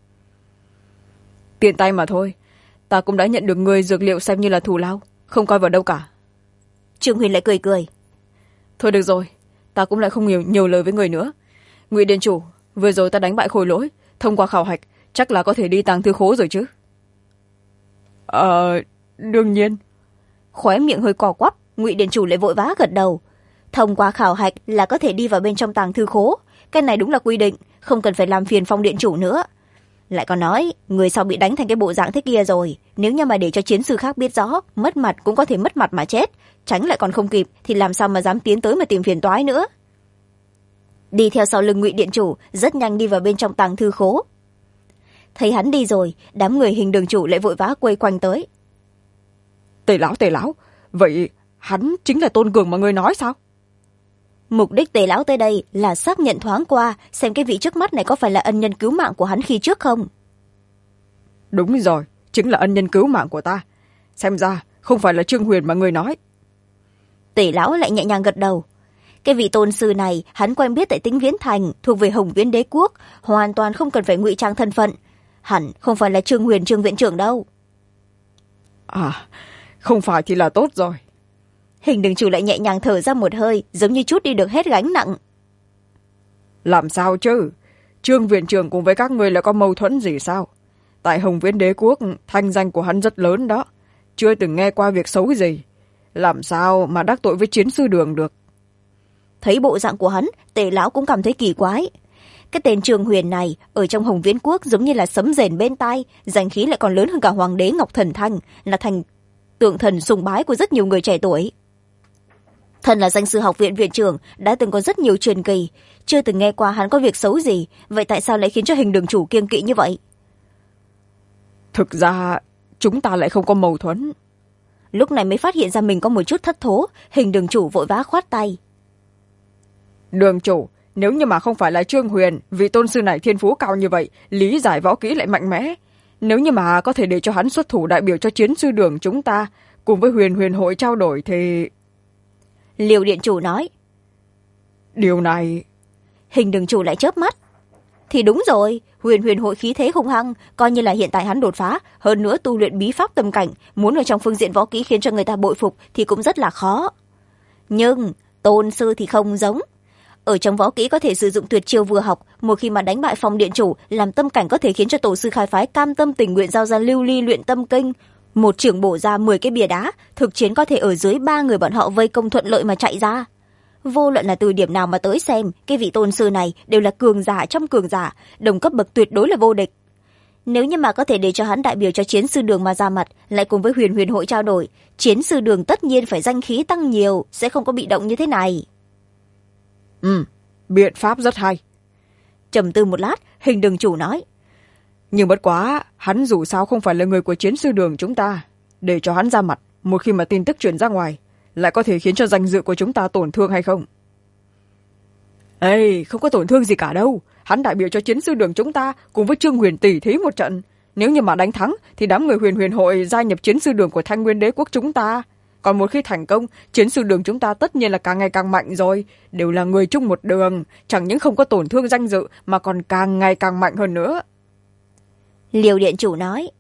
Tiện tay mà thôi, ta cũng đã nhận được người dược liệu xem như là thù lao, không coi vào đâu cả.
Trương Huyền lại cười cười.
Thôi được rồi, ta cũng lại không nhiều lời với người nữa. Ngụy điện chủ, vừa rồi ta đánh bại Khôi Lỗi, thông qua khảo hạch, chắc là có thể đi tàng thư khố rồi chứ? Đương nhiên.
Khóe miệng hơi cò quắp, Ngụy điện chủ lại vội vã gật đầu. Thông qua khảo hạch là có thể đi vào bên trong tàng thư khố, cái này đúng là quy định, không cần phải làm phiền Phong điện chủ nữa. Lại còn nói, người sau bị đánh thành cái bộ dạng thế kia rồi, nếu như mà để cho chiến sư khác biết rõ, mất mặt cũng có thể mất mặt mà chết, tránh lại còn không kịp thì làm sao mà dám tiến tới mà tìm phiền toái nữa. Đi theo sau lưng Ngụy điện chủ, rất nhanh đi vào bên trong tàng thư khố. Thấy hắn đi rồi, đám người Hình đường chủ lại vội vã quay quanh tới.
Tề lão, vậy hắn chính là Tôn Cường mà ngươi nói sao?
Mục đích Tề lão tới đây là xác nhận thoáng qua xem cái vị trước mắt này có phải là ân nhân cứu mạng của hắn khi trước không.
Đúng rồi, chính là ân nhân cứu mạng của ta. Xem ra không phải là Trương Huyền mà ngươi nói.
Tề lão lại nhẹ nhàng gật đầu. Cái vị tôn sư này hắn quen biết tại Tĩnh Viễn Thành, thuộc về Hồng Viễn đế quốc, hoàn toàn không cần phải ngụy trang thân phận. Hẳn không phải là Trương Huyền Trương viện trưởng đâu.
Không phải thì là tốt rồi.
Hình đường chủ lại nhẹ nhàng thở ra một hơi, giống như chút đi được hết gánh nặng.
Làm sao chứ? Trương viện trưởng cùng với các ngươi là có mâu thuẫn gì sao? Tại Hồng Viễn đế quốc, thanh danh của hắn rất lớn đó. Chưa từng nghe qua việc xấu gì. Làm sao mà đắc tội với chiến sư đường được?
Thấy bộ dạng của hắn, Tề lão cũng cảm thấy kỳ quái. Cái tên Trương Huyền này ở trong Hồng Viễn quốc giống như là sấm rền bên tai, danh khí lại còn lớn hơn cả Hoàng đế Ngọc Thần Thanh, là thành tượng thần sùng bái của rất nhiều người trẻ tuổi. Thần là danh sư học viện viện trưởng, đã từng có rất nhiều truyền kỳ, chưa từng nghe qua hắn có việc xấu gì, vậy tại sao lại khiến cho Hình đường chủ kiêng kỵ như vậy?
Thực ra chúng ta lại không có mâu thuẫn.
Lúc này mới phát hiện ra mình có một chút thất thố, Hình đường chủ vội vã khoát tay.
Đường chủ, nếu như mà không phải là Trương Huyền, vị tôn sư này thiên phú cao như vậy, lý giải võ kỹ lại mạnh mẽ, nếu như mà có thể để cho hắn xuất thủ đại biểu cho chiến sư đường chúng ta cùng với huyền huyền hội trao đổi thì...
Liêu điện chủ nói.
Điều này...
Hình đường chủ lại chớp mắt. Thì đúng rồi, huyền huyền hội khí thế hung hăng, coi như là hiện tại hắn đột phá, hơn nữa tu luyện bí pháp tâm cảnh, muốn ở trong phương diện võ kỹ khiến cho người ta bội phục thì cũng rất là khó. Nhưng tôn sư thì không giống. Ở trong võ kỹ có thể sử dụng tuyệt chiêu vừa học, một khi mà đánh bại Phong điện chủ, làm tâm cảnh có thể khiến cho tổ sư khai phái cam tâm tình nguyện giao ra lưu ly luyện tâm kinh, một chưởng bổ ra 10 cái bìa đá, thực chiến có thể ở dưới 3 người bọn họ vây công thuận lợi mà chạy ra. Vô luận là từ điểm nào mà tới xem, cái vị tôn sư này đều là cường giả trong cường giả, đồng cấp bậc tuyệt đối là vô địch. Nếu như mà có thể để cho hắn đại biểu cho chiến sư đường mà ra mặt, lại cùng với huyền huyền hội trao đổi, chiến sư đường tất nhiên phải danh khí tăng nhiều, sẽ không có bị động như thế này.
Biện pháp rất hay.
Trầm tư một lát, Hình đường chủ nói.
Nhưng bất quá, hắn dù sao không phải là người của chiến sư đường chúng ta. Để cho hắn ra mặt, một khi mà tin tức truyền ra ngoài, lại có thể khiến cho danh dự của chúng ta tổn thương hay không? Ê, không có tổn thương gì cả đâu. Hắn đại biểu cho chiến sư đường chúng ta cùng với Trương Huyền tỉ thí một trận. Nếu như mà đánh thắng, thì đám người huyền huyền hội gia nhập chiến sư đường của Thanh Nguyên đế quốc chúng ta. Còn một khi thành công, chiến sư đường chúng ta tất nhiên là càng ngày càng mạnh rồi. Đều là người chung một đường, chẳng những không có tổn thương danh dự mà còn càng ngày càng mạnh hơn nữa.
Liêu điện chủ nói.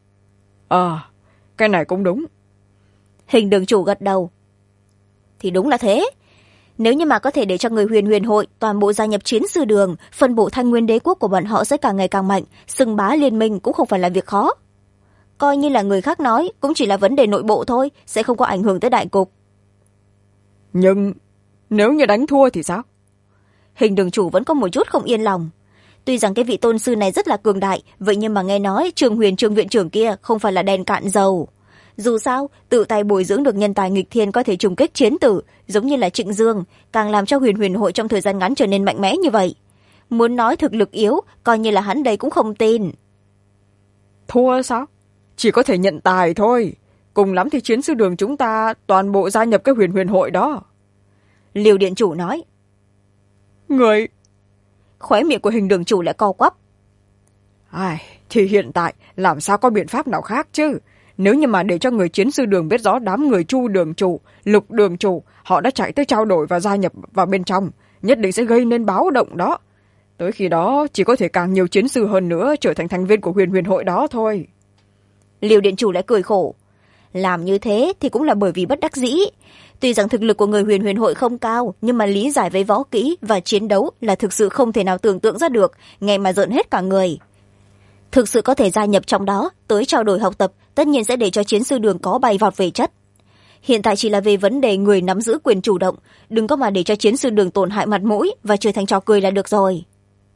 Cái này cũng đúng.
Hình đường chủ gật đầu. Thì đúng là thế. Nếu như mà có thể để cho người huyền huyền hội toàn bộ gia nhập chiến sư đường, phân bổ Thanh Nguyên đế quốc của bọn họ sẽ càng ngày càng mạnh, xưng bá liên minh cũng không phải là việc khó. Coi như là người khác nói, cũng chỉ là vấn đề nội bộ thôi, sẽ không có ảnh hưởng tới đại cục.
Nhưng nếu như đánh thua thì sao?
Hình đường chủ vẫn có một chút không yên lòng. Tuy rằng cái vị tôn sư này rất là cường đại, vậy nhưng mà nghe nói Trương viện trưởng kia không phải là đèn cạn dầu. Dù sao, tự tay bồi dưỡng được nhân tài nghịch thiên có thể trùng kích chiến tử, giống như là Trịnh Dương, càng làm cho huyền huyền hội trong thời gian ngắn trở nên mạnh mẽ như vậy. Muốn nói thực lực yếu, coi như là hắn đây cũng không tin.
Thua sao? Chỉ có thể nhận tài thôi. Cùng lắm thì chiến sư đường chúng ta toàn bộ gia nhập cái huyền huyền hội đó.
Liêu điện chủ nói.
Người...
Khóe miệng của Hình đường chủ lại co quắp.
Thì hiện tại làm sao có biện pháp nào khác chứ? Nếu như mà để cho người chiến sư đường biết rõ đám người Chu đường chủ, Lục đường chủ, họ đã chạy tới trao đổi và gia nhập vào bên trong, nhất định sẽ gây nên báo động đó. Tới khi đó chỉ có thể càng nhiều chiến sư hơn nữa trở thành thành viên của huyền huyền hội đó thôi.
Liêu điện chủ lại cười khổ. Làm như thế thì cũng là bởi vì bất đắc dĩ. Tuy rằng thực lực của người huyền huyền hội không cao, nhưng mà lý giải với võ kỹ và chiến đấu là thực sự không thể nào tưởng tượng ra được, nghe mà rợn hết cả người. Thực sự có thể gia nhập trong đó, tới trao đổi học tập, tất nhiên sẽ để cho chiến sư đường có bay vọt về chất. Hiện tại chỉ là về vấn đề người nắm giữ quyền chủ động, đừng có mà để cho chiến sư đường tổn hại mặt mũi và trở thành trò cười là được rồi.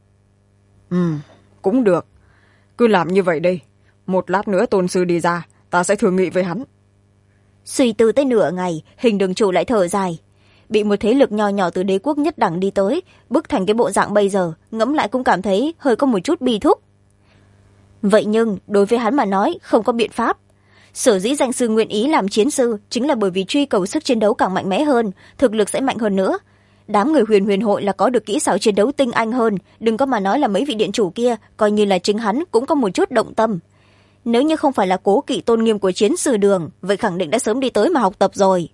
Cũng được. Cứ làm như vậy đi. Một lát nữa tôn sư đi ra, ta sẽ thương nghị với hắn.
Suy tư tới nửa ngày, Hình đường chủ lại thở dài. Bị một thế lực nho nhỏ từ đế quốc nhất đẳng đi tới, bức thành cái bộ dạng bây giờ, ngẫm lại cũng cảm thấy hơi có một chút bi thúc. Vậy nhưng, đối với hắn mà nói, không có biện pháp. Sở dĩ danh sư nguyện ý làm chiến sư chính là bởi vì truy cầu sức chiến đấu càng mạnh mẽ hơn, thực lực sẽ mạnh hơn nữa. Đám người huyền huyền hội là có được kỹ xảo chiến đấu tinh anh hơn, đừng có mà nói là mấy vị điện chủ kia, coi như là chính hắn cũng có một chút động tâm. Nếu như không phải là cố kỵ tôn nghiêm của chiến sư đường, vậy khẳng định đã sớm đi tới mà học tập rồi.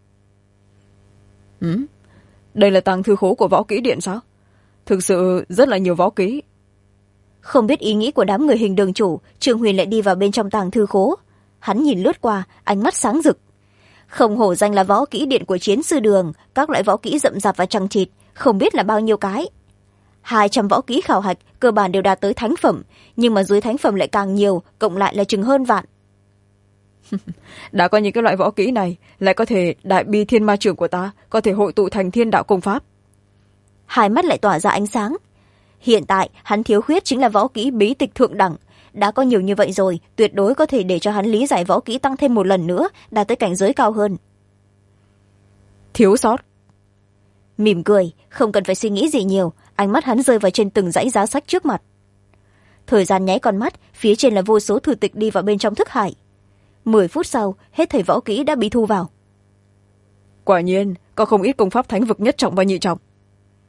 Đây là tàng thư khố của võ kỹ điện sao? Thực sự rất là nhiều võ kỹ.
Không biết ý nghĩ của đám người Hình đường chủ, Trương Huyền lại đi vào bên trong tàng thư khố. Hắn nhìn lướt qua, ánh mắt sáng rực. Không hổ danh là võ kỹ điện của chiến sư đường, các loại võ kỹ rậm rạp và chằng chịt, không biết là bao nhiêu cái. 200 võ kỹ khảo hạch cơ bản đều đạt tới thánh phẩm, nhưng mà dưới thánh phẩm lại càng nhiều, cộng lại là chừng hơn vạn.
Đã có những cái loại võ kỹ này, lại có thể đại bi thiên ma trưởng của ta có thể hội tụ thành thiên đạo công pháp.
Hai mắt lại tỏa ra ánh sáng. Hiện tại hắn thiếu khuyết chính là võ kỹ bí tịch thượng đẳng. Đã có nhiều như vậy rồi, tuyệt đối có thể để cho hắn lý giải võ kỹ tăng thêm một lần nữa, đạt tới cảnh giới cao hơn.
Thiếu sót.
Mỉm cười, không cần phải suy nghĩ gì nhiều, ánh mắt hắn rơi vào trên từng dãy giá sách trước mặt. Thời gian nháy con mắt, phía trên là vô số thư tịch đi vào bên trong thức hải. 10 phút sau, hết thảy võ kỹ đã bị thu vào.
Quả nhiên, có không ít công pháp thánh vực nhất trọng và nhị trọng.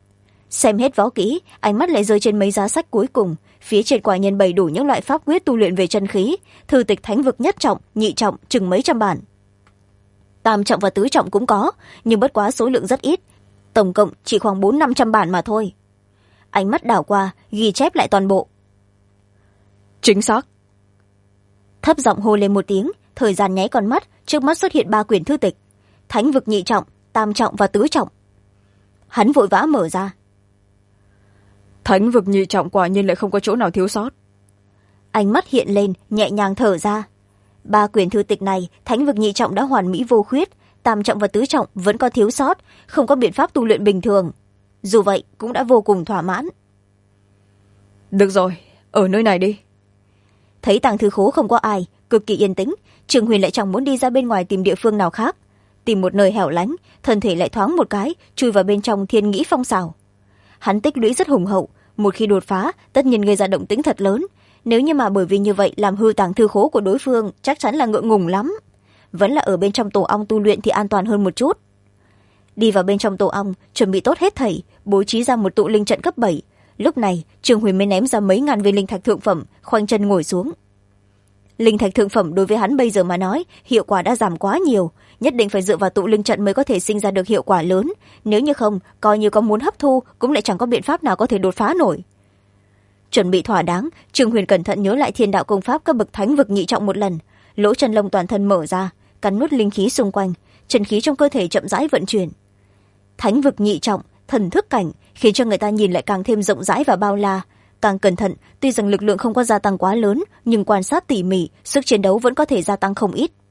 xem hết võ kỹ, ánh mắt lại rơi trên mấy giá sách cuối cùng. Phía trên quả nhân bày đủ những loại pháp quyết tu luyện về chân khí, thư tịch thánh vực nhất trọng, nhị trọng, chừng mấy trăm bản. Tam trọng và tứ trọng cũng có, nhưng bất quá số lượng rất ít, tổng cộng chỉ khoảng 400-500 bản mà thôi. Ánh mắt đảo qua, ghi chép lại toàn bộ.
Chính xác.
Thấp giọng hô lên một tiếng, thời gian nháy con mắt, trước mắt xuất hiện 3 quyển thư tịch, thánh vực nhị trọng, tam trọng và tứ trọng. Hắn vội vã mở ra.
Thánh vực nhị trọng quả nhiên lại không có chỗ nào thiếu sót.
Ánh mắt hiện lên, nhẹ nhàng thở ra. 3 quyển thư tịch này, thánh vực nhị trọng đã hoàn mỹ vô khuyết, tam trọng và tứ trọng vẫn có thiếu sót, không có biện pháp tu luyện bình thường. Dù vậy cũng đã vô cùng thỏa mãn.
Được rồi, ở nơi này đi.
Thấy tàng thư khố không có ai, cực kỳ yên tĩnh, Trường Huyền lại chẳng muốn đi ra bên ngoài tìm địa phương nào khác. Tìm một nơi hẻo lánh, thân thể lại thoáng một cái, chui vào bên trong thiên nghĩ phong xào. Hắn tích lũy rất hùng hậu, một khi đột phá tất nhiên gây ra động tĩnh thật lớn. Nếu như mà bởi vì như vậy làm hư tàng thư khố của đối phương, chắc chắn là ngượng ngùng lắm. Vẫn là ở bên trong tổ ong tu luyện thì an toàn hơn một chút. Đi vào bên trong tổ ong, chuẩn bị tốt hết thảy, bố trí ra một tụ linh trận cấp 7. Lúc này Trường Huyền mới ném ra mấy ngàn viên linh thạch thượng phẩm, khoanh chân ngồi xuống. Linh thạch thượng phẩm đối với hắn bây giờ mà nói, hiệu quả đã giảm quá nhiều, nhất định phải dựa vào tụ linh trận mới có thể sinh ra được hiệu quả lớn. Nếu như không, coi như có muốn hấp thu cũng lại chẳng có biện pháp nào có thể đột phá nổi. Chuẩn bị thỏa đáng, Trường Huyền cẩn thận nhớ lại thiên đạo công pháp cấp bậc thánh vực nhị trọng một lần. Lỗ chân lông toàn thân mở ra, cắn nuốt linh khí xung quanh, chân khí trong cơ thể chậm rãi vận chuyển. Thánh vực nhị trọng, thần thức cảnh, khiến cho người ta nhìn lại càng thêm rộng rãi và bao la. Càng cẩn thận, tuy rằng lực lượng không có gia tăng quá lớn, nhưng quan sát tỉ mỉ, sức chiến đấu vẫn có thể gia tăng không ít.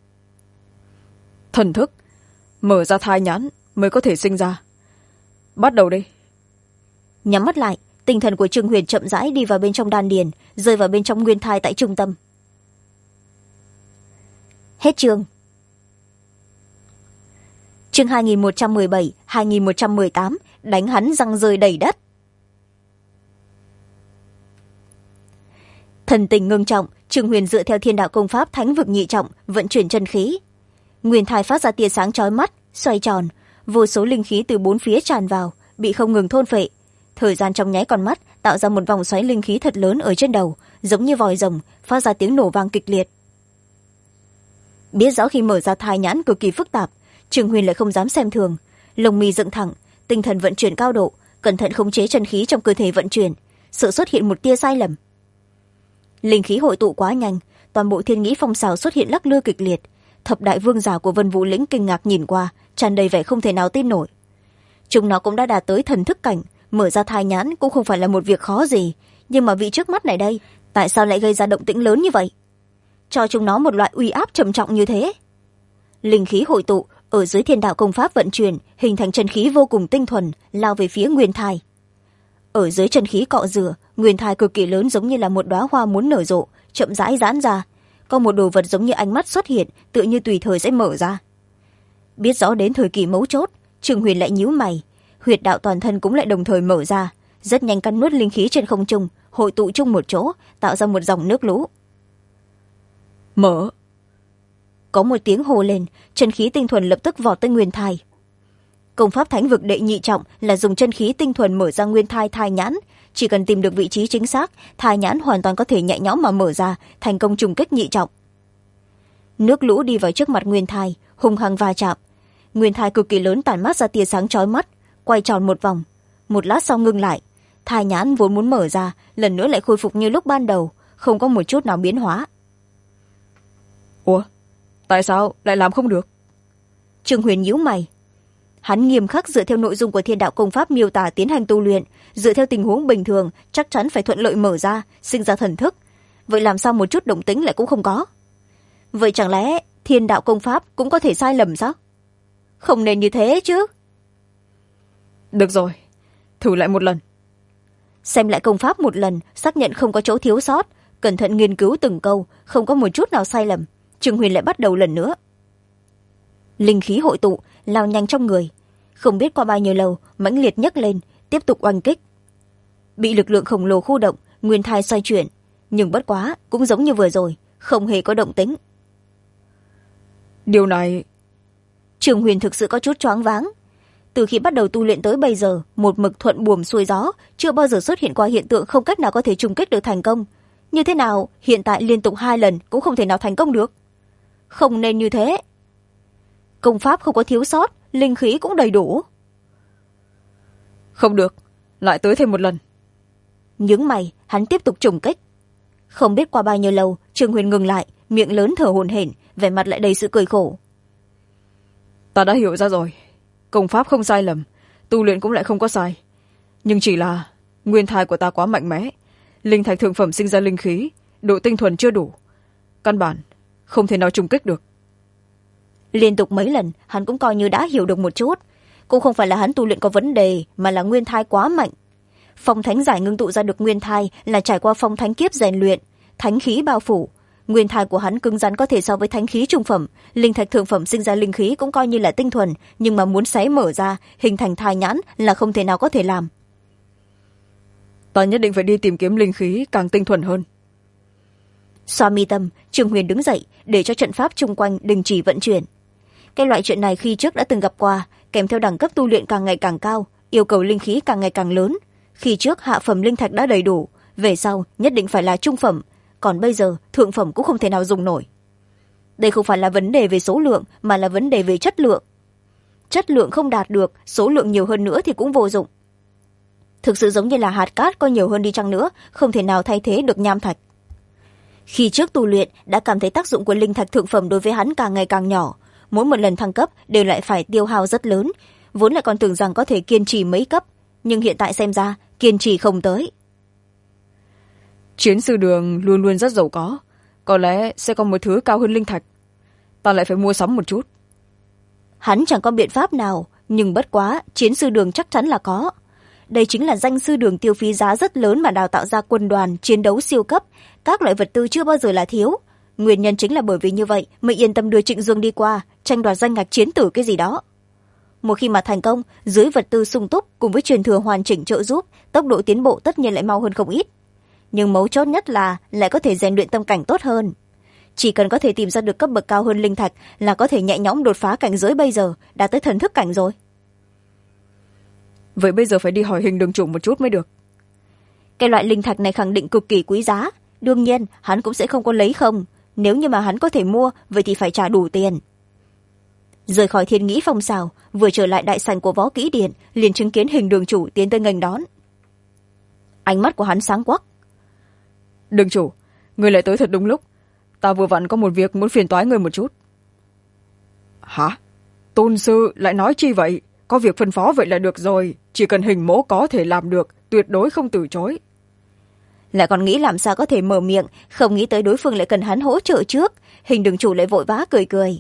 Thần thức, mở ra thai nhãn mới có thể sinh ra. Bắt đầu đi.
Nhắm mắt lại, tinh thần của Trường Huyền chậm rãi đi vào bên trong đan điền, rơi vào bên trong nguyên thai tại trung tâm. Hết chương. Chương 2117, 2118, đánh hắn răng rơi đầy đất. Thần tình ngưng trọng, Trường Huyền dựa theo thiên đạo công pháp thánh vực nhị trọng vận chuyển chân khí. Nguyên thai phát ra tia sáng chói mắt, xoay tròn, vô số linh khí từ bốn phía tràn vào, bị không ngừng thôn phệ. Thời gian trong nháy con mắt tạo ra một vòng xoáy linh khí thật lớn ở trên đầu, giống như vòi rồng, phát ra tiếng nổ vang kịch liệt. Biết rõ khi mở ra thai nhãn cực kỳ phức tạp, Trường Huyền lại không dám xem thường, lông mi dựng thẳng, tinh thần vận chuyển cao độ, cẩn thận khống chế chân khí trong cơ thể vận chuyển, sợ xuất hiện một tia sai lầm. Linh khí hội tụ quá nhanh, toàn bộ thiên nghĩ phong xào xuất hiện lắc lư kịch liệt. Thập đại vương giả của Vân Vũ Lĩnh kinh ngạc nhìn qua, tràn đầy vẻ không thể nào tin nổi. Chúng nó cũng đã đạt tới thần thức cảnh, mở ra thai nhãn cũng không phải là một việc khó gì, nhưng mà vị trước mắt này đây, tại sao lại gây ra động tĩnh lớn như vậy? Cho chúng nó một loại uy áp trầm trọng như thế. Linh khí hội tụ ở dưới thiên đạo công pháp vận chuyển, hình thành chân khí vô cùng tinh thuần, lao về phía nguyên thai. Ở dưới chân khí cọ rửa, nguyên thai cực kỳ lớn giống như là một đóa hoa muốn nở rộ, chậm rãi giãn ra. Có một đồ vật giống như ánh mắt xuất hiện, tựa như tùy thời sẽ mở ra. Biết rõ đến thời kỳ mấu chốt, Trường Huyền lại nhíu mày, huyệt đạo toàn thân cũng lại đồng thời mở ra, rất nhanh cắn nuốt linh khí trên không trung, hội tụ chung một chỗ, tạo ra một dòng nước lũ.
Mở.
Có một tiếng hô lên, chân khí tinh thuần lập tức vọt tới nguyên thai. Công pháp thánh vực đệ nhị trọng là dùng chân khí tinh thuần mở ra nguyên thai thai nhãn, chỉ cần tìm được vị trí chính xác, thai nhãn hoàn toàn có thể nhẹ nhõm mà mở ra, thành công trùng kích nhị trọng. Nước lũ đi vào trước mặt nguyên thai, hung hăng va chạm. Nguyên thai cực kỳ lớn tản mát ra tia sáng chói mắt, quay tròn một vòng, một lát sau ngưng lại. Thai nhãn vốn muốn mở ra, lần nữa lại khôi phục như lúc ban đầu, không có một chút nào biến hóa.
Ủa, tại sao lại làm không được?
Trường Huyền nhíu mày. Hắn nghiêm khắc dựa theo nội dung của thiên đạo công pháp miêu tả tiến hành tu luyện, dựa theo tình huống bình thường chắc chắn phải thuận lợi mở ra, sinh ra thần thức. Vậy làm sao một chút động tĩnh lại cũng không có? Vậy chẳng lẽ thiên đạo công pháp cũng có thể sai lầm sao? Không nên như thế chứ.
Được rồi, thử lại một lần.
Xem lại công pháp một lần, xác nhận không có chỗ thiếu sót, cẩn thận nghiên cứu từng câu, không có một chút nào sai lầm. Trường Huyền lại bắt đầu lần nữa. Linh khí hội tụ, lao nhanh trong người. Không biết qua bao nhiêu lâu, mãnh liệt nhấc lên, tiếp tục oanh kích. Bị lực lượng khổng lồ khu động, nguyên thai xoay chuyển. Nhưng bất quá, cũng giống như vừa rồi, không hề có động tĩnh.
Điều này...
Trường Huyền thực sự có chút choáng váng. từ khi bắt đầu tu luyện tới bây giờ một mực thuận buồm xuôi gió, chưa bao giờ xuất hiện qua hiện tượng không cách nào có thể trùng kích được thành công. Như thế nào hiện tại liên tục 2 lần cũng không thể nào thành công được? Không nên như thế. Công pháp không có thiếu sót, linh khí cũng đầy đủ.
Không được, lại tới thêm một lần.
Nhướng mày, hắn tiếp tục trùng kích. Không biết qua bao nhiêu lâu, Trương Huyền ngừng lại, miệng lớn thở hổn hển, vẻ mặt lại đầy sự cười khổ.
Ta đã hiểu ra rồi, công pháp không sai lầm, tu luyện cũng lại không có sai, nhưng chỉ là nguyên thai của ta quá mạnh mẽ, linh thạch thượng phẩm sinh ra linh khí, độ tinh thuần chưa đủ, căn bản không thể nào trùng kích được.
Liên tục mấy lần hắn cũng coi như đã hiểu được một chút, cũng không phải là hắn tu luyện có vấn đề, mà là nguyên thai quá mạnh. Phong thánh giải ngưng tụ ra được nguyên thai là trải qua phong thánh kiếp rèn luyện, thánh khí bao phủ. Nguyên thai của hắn cứng rắn có thể so với thánh khí trung phẩm, linh thạch thượng phẩm sinh ra linh khí cũng coi như là tinh thuần, nhưng mà muốn xé mở ra hình thành thai nhãn là không thể nào có thể làm.
Ta nhất định phải đi tìm kiếm linh khí càng tinh thuần hơn.
Xoa mi tâm, Trương Huyền đứng dậy để cho trận pháp chung quanh đình chỉ vận chuyển. Cái loại chuyện này khi trước đã từng gặp qua, kèm theo đẳng cấp tu luyện càng ngày càng cao, yêu cầu linh khí càng ngày càng lớn. Khi trước hạ phẩm linh thạch đã đầy đủ, về sau nhất định phải là trung phẩm, còn bây giờ thượng phẩm cũng không thể nào dùng nổi. Đây không phải là vấn đề về số lượng, mà là vấn đề về chất lượng. Chất lượng không đạt được, số lượng nhiều hơn nữa thì cũng vô dụng. Thực sự giống như là hạt cát có nhiều hơn đi chăng nữa, không thể nào thay thế được nham thạch. Khi trước tu luyện đã cảm thấy tác dụng của linh thạch thượng phẩm đối với hắn càng ngày càng nhỏ, mỗi một lần thăng cấp đều lại phải tiêu hao rất lớn, vốn lại còn tưởng rằng có thể kiên trì mấy cấp, nhưng hiện tại xem ra kiên trì không tới.
Chiến sư đường luôn luôn rất giàu có lẽ sẽ có một thứ cao hơn linh thạch, ta lại phải mua sắm một chút.
Hắn chẳng có biện pháp nào, nhưng bất quá chiến sư đường chắc chắn là có. Đây chính là danh sư đường tiêu phí giá rất lớn mà đào tạo ra quân đoàn chiến đấu siêu cấp, các loại vật tư chưa bao giờ là thiếu. Nguyên nhân chính là bởi vì như vậy mới yên tâm đưa Trịnh Dương đi qua tranh đoạt danh ngạch chiến tử cái gì đó. Một khi mà thành công, dưới vật tư sung túc cùng với truyền thừa hoàn chỉnh trợ giúp, tốc độ tiến bộ tất nhiên lại mau hơn không ít. Nhưng mấu chốt nhất là lại có thể rèn luyện tâm cảnh tốt hơn. Chỉ cần có thể tìm ra được cấp bậc cao hơn linh thạch là có thể nhẹ nhõm đột phá cảnh giới bây giờ, đã tới thần thức cảnh rồi.
Vậy bây giờ phải đi hỏi Hình đường chủ một chút mới được.
Cái loại linh thạch này khẳng định cực kỳ quý giá, đương nhiên hắn cũng sẽ không có lấy không. Nếu như mà hắn có thể mua, vậy thì phải trả đủ tiền. Rời khỏi Thiên Nghĩ Phong xào, vừa trở lại đại sảnh của Võ Kỹ Điện, liền chứng kiến Hình đường chủ tiến tới nghênh đón. Ánh mắt của hắn sáng quắc.
Đường chủ, người lại tới thật đúng lúc, ta vừa vặn có một việc muốn phiền toái người một chút. Hả? Tôn sư lại nói chi vậy? Có việc phân phó vậy là được rồi, chỉ cần Hình mỗ có thể làm được, tuyệt đối không từ chối.
Lại còn nghĩ làm sao có thể mở miệng, không nghĩ tới đối phương lại cần hắn hỗ trợ trước. Hình đường chủ lại vội vã cười cười.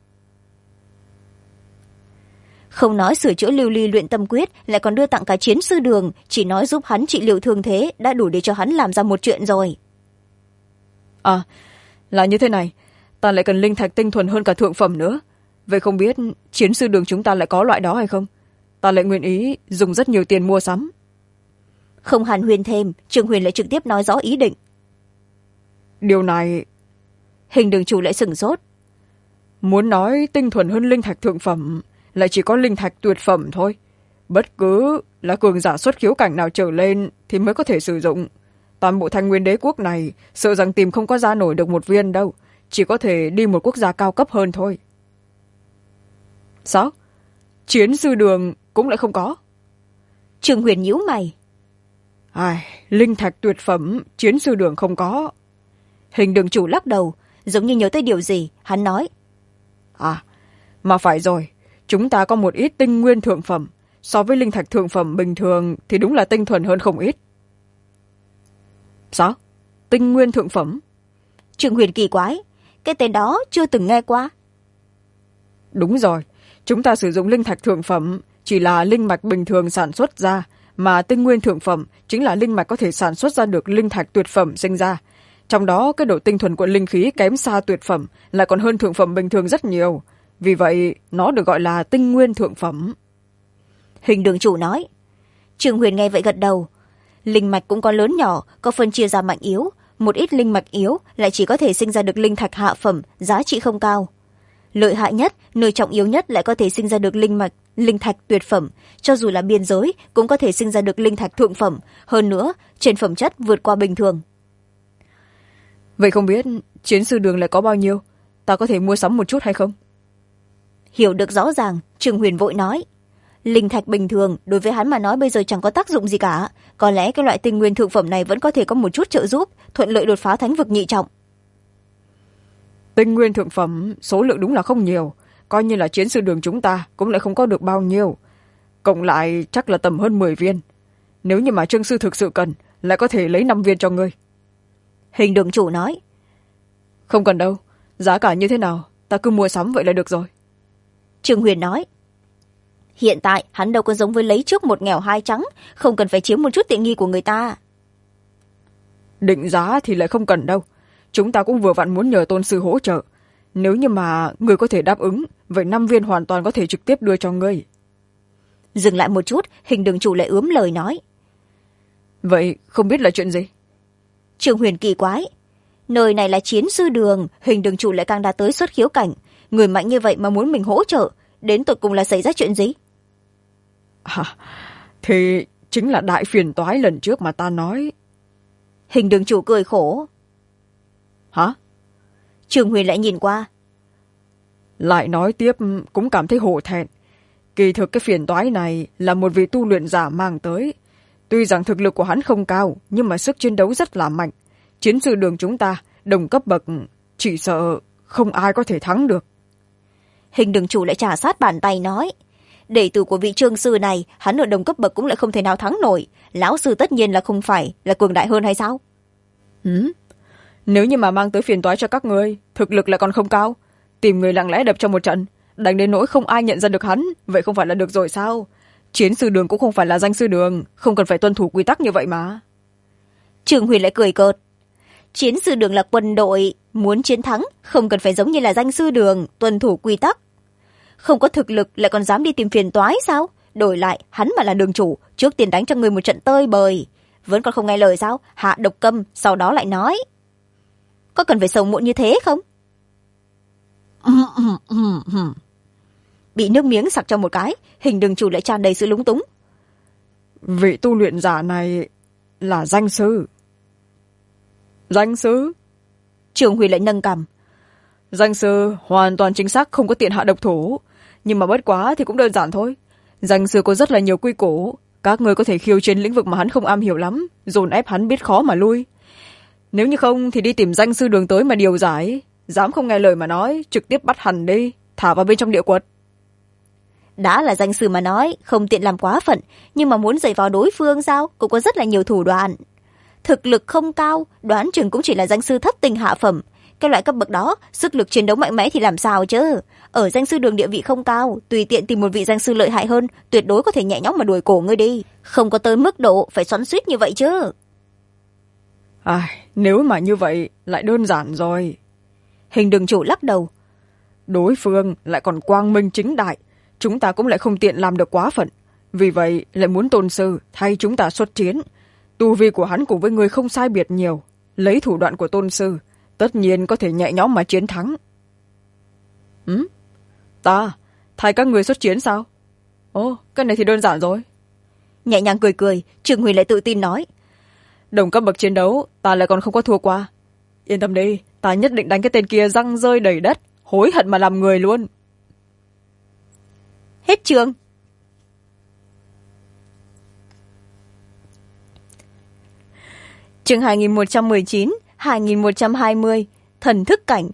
Không nói sửa chữa lưu ly luyện tâm quyết, lại còn đưa tặng cả chiến sư đường, chỉ nói giúp hắn trị liệu thương thế đã đủ để cho hắn làm ra một chuyện rồi.
À, là như thế này, ta lại cần linh thạch tinh thuần hơn cả thượng phẩm nữa. Vậy không biết chiến sư đường chúng ta lại có loại đó hay không? Ta lại nguyện ý dùng rất nhiều tiền mua sắm.
Không hàn huyên thêm, Trương Huyền lại trực tiếp nói rõ ý định.
Điều này...
Hình đường chủ lại sửng sốt.
Muốn nói tinh thuần hơn linh thạch thượng phẩm, lại chỉ có linh thạch tuyệt phẩm thôi. Bất cứ là cường giả xuất khiếu cảnh nào trở lên thì mới có thể sử dụng. Toàn bộ Thanh Nguyên đế quốc này sợ rằng tìm không có ra nổi được một viên đâu, chỉ có thể đi một quốc gia cao cấp hơn thôi. Sao? Chiến sư đường cũng lại không có?
Trương Huyền nhíu mày.
Linh thạch tuyệt phẩm chiến sư đường không có.
Hình đường chủ lắc đầu, giống như nhớ tới điều gì, hắn nói.
Mà phải rồi, chúng ta có một ít tinh nguyên thượng phẩm, so với linh thạch thượng phẩm bình thường thì đúng là tinh thuần hơn không ít. Sao? Tinh nguyên thượng phẩm?
Trương Huyền kỳ quái, cái tên đó chưa từng nghe qua.
Đúng rồi, chúng ta sử dụng linh thạch thượng phẩm chỉ là linh mạch bình thường sản xuất ra, mà tinh nguyên thượng phẩm chính là linh mạch có thể sản xuất ra được linh thạch tuyệt phẩm sinh ra. Trong đó cái độ tinh thuần của linh khí kém xa tuyệt phẩm, lại còn hơn thượng phẩm bình thường rất nhiều. Vì vậy nó được gọi là tinh nguyên thượng phẩm.
Hình đường chủ nói. Trương Huyền nghe vậy gật đầu. Linh mạch cũng có lớn nhỏ, có phân chia ra mạnh yếu. Một ít linh mạch yếu lại chỉ có thể sinh ra được linh thạch hạ phẩm, giá trị không cao. lợi hại nhất, nơi trọng yếu nhất lại có thể sinh ra được linh thạch tuyệt phẩm, cho dù là biên giới cũng có thể sinh ra được linh thạch thượng phẩm, hơn nữa trên phẩm chất vượt qua bình thường.
Vậy không biết chiến sư đường lại có bao nhiêu, ta có thể mua sắm một chút hay không?
Hiểu được rõ ràng, Trương Huyền vội nói. Linh thạch bình thường đối với hắn mà nói bây giờ chẳng có tác dụng gì cả, có lẽ cái loại tinh nguyên thượng phẩm này vẫn có thể có một chút trợ giúp, thuận lợi đột phá thánh vực nhị trọng.
Tinh nguyên thượng phẩm số lượng đúng là không nhiều, coi như là chiến sư đường chúng ta cũng lại không có được bao nhiêu, cộng lại chắc là tầm hơn 10 viên. Nếu như mà Trương sư thực sự cần, lại có thể lấy 5 viên cho ngươi.
Hình đường chủ nói.
Không cần đâu, giá cả như thế nào ta cứ mua sắm vậy là được rồi.
Trương Huyền nói. Hiện tại hắn đâu có giống với lấy trước một nghèo hai trắng, không cần phải chiếm một chút tiện nghi của người ta.
Định giá thì lại không cần đâu, chúng ta cũng vừa vặn muốn nhờ tôn sư hỗ trợ. Nếu như mà người có thể đáp ứng, vậy 5 viên hoàn toàn có thể trực tiếp đưa cho ngươi.
Dừng lại một chút, hình đường chủ lại ướm lời nói.
Vậy không biết là chuyện gì?
Trương Huyền kỳ quái. Nơi này là chiến sư đường, hình đường chủ lại càng đã tới xuất khiếu cảnh. Người mạnh như vậy mà muốn mình hỗ trợ, đến tột cùng là xảy ra chuyện gì?
Thì chính là đại phiền toái lần trước mà ta nói.
Hình đường chủ cười khổ.
Hả?
Trương Huyền lại nhìn qua.
Lại nói tiếp cũng cảm thấy hổ thẹn. Kỳ thực cái phiền toái này là một vị tu luyện giả mang tới. Tuy rằng thực lực của hắn không cao, nhưng mà sức chiến đấu rất là mạnh. Chiến sư đường chúng ta, đồng cấp bậc, chỉ sợ không ai có thể thắng được.
Hình đường chủ lại trả sát bàn tay nói. Đệ tử của vị Trương sư này, hắn ở đồng cấp bậc cũng lại không thể nào thắng nổi. Lão sư tất nhiên là không phải là cường đại hơn hay sao?
Nếu như mà mang tới phiền toái cho các ngươi, thực lực lại còn không cao, tìm người lặng lẽ đập cho một trận, đánh đến nỗi không ai nhận ra được hắn, vậy không phải là được rồi sao? Chiến sư đường cũng không phải là danh sư đường, không cần phải tuân thủ quy tắc như vậy mà.
Trương Huyền lại cười cợt. Chiến sư đường là quân đội, muốn chiến thắng không cần phải giống như là danh sư đường tuân thủ quy tắc. Không có thực lực lại còn dám đi tìm phiền toái sao? Đổi lại hắn mà là đường chủ, trước tiên đánh cho người một trận tơi bời, vẫn còn không nghe lời sao? Hạ độc câm, sau đó lại nói. Có cần phải sầu muộn như thế không? Bị nước miếng sặc cho một cái, hình đường chủ lại tràn đầy sự lúng túng.
Vị tu luyện giả này là danh sư. Danh sư?
Trường Huy lại nâng cằm.
Danh sư hoàn toàn chính xác không có tiện hạ độc thủ, nhưng mà bất quá thì cũng đơn giản thôi. Danh sư có rất là nhiều quy củ, các người có thể khiêu chiến lĩnh vực mà hắn không am hiểu lắm, dồn ép hắn biết khó mà lui. Nếu như không thì đi tìm danh sư đường tới mà điều giải, dám không nghe lời mà nói, trực tiếp bắt hẳn đi, thả vào bên trong địa quật.
Đã là danh sư mà nói, không tiện làm quá phận, nhưng mà muốn giày vào đối phương sao, cũng có rất là nhiều thủ đoạn. Thực lực không cao, đoán chừng cũng chỉ là danh sư thất tinh hạ phẩm. Cái loại cấp bậc đó, sức lực chiến đấu mạnh mẽ thì làm sao chứ? Ở danh sư đường địa vị không cao, tùy tiện tìm một vị danh sư lợi hại hơn, tuyệt đối có thể nhẹ nhõm mà đuổi cổ ngươi đi. Không có tới mức độ phải xoắn xuýt như vậy chứ.
Nếu mà như vậy, lại đơn giản rồi.
Hình đường chủ lắc đầu.
Đối phương lại còn quang minh chính đại, chúng ta cũng lại không tiện làm được quá phận. Vì vậy, lại muốn tôn sư thay chúng ta xuất chiến. Tu vi của hắn cùng với người không sai biệt nhiều. Lấy thủ đoạn của tôn sư, tất nhiên có thể nhẹ nhõm mà chiến thắng. Ta, thay các người xuất chiến sao? Ồ, cái này thì đơn giản rồi.
Nhẹ nhàng cười cười, Trương Huy lại tự tin nói.
Đồng cấp bậc chiến đấu, ta lại còn không có thua qua. Yên tâm đi, ta nhất định đánh cái tên kia răng rơi đầy đất, hối hận mà làm người luôn.
Hết chương. Chương 2119, 2120, thần thức cảnh.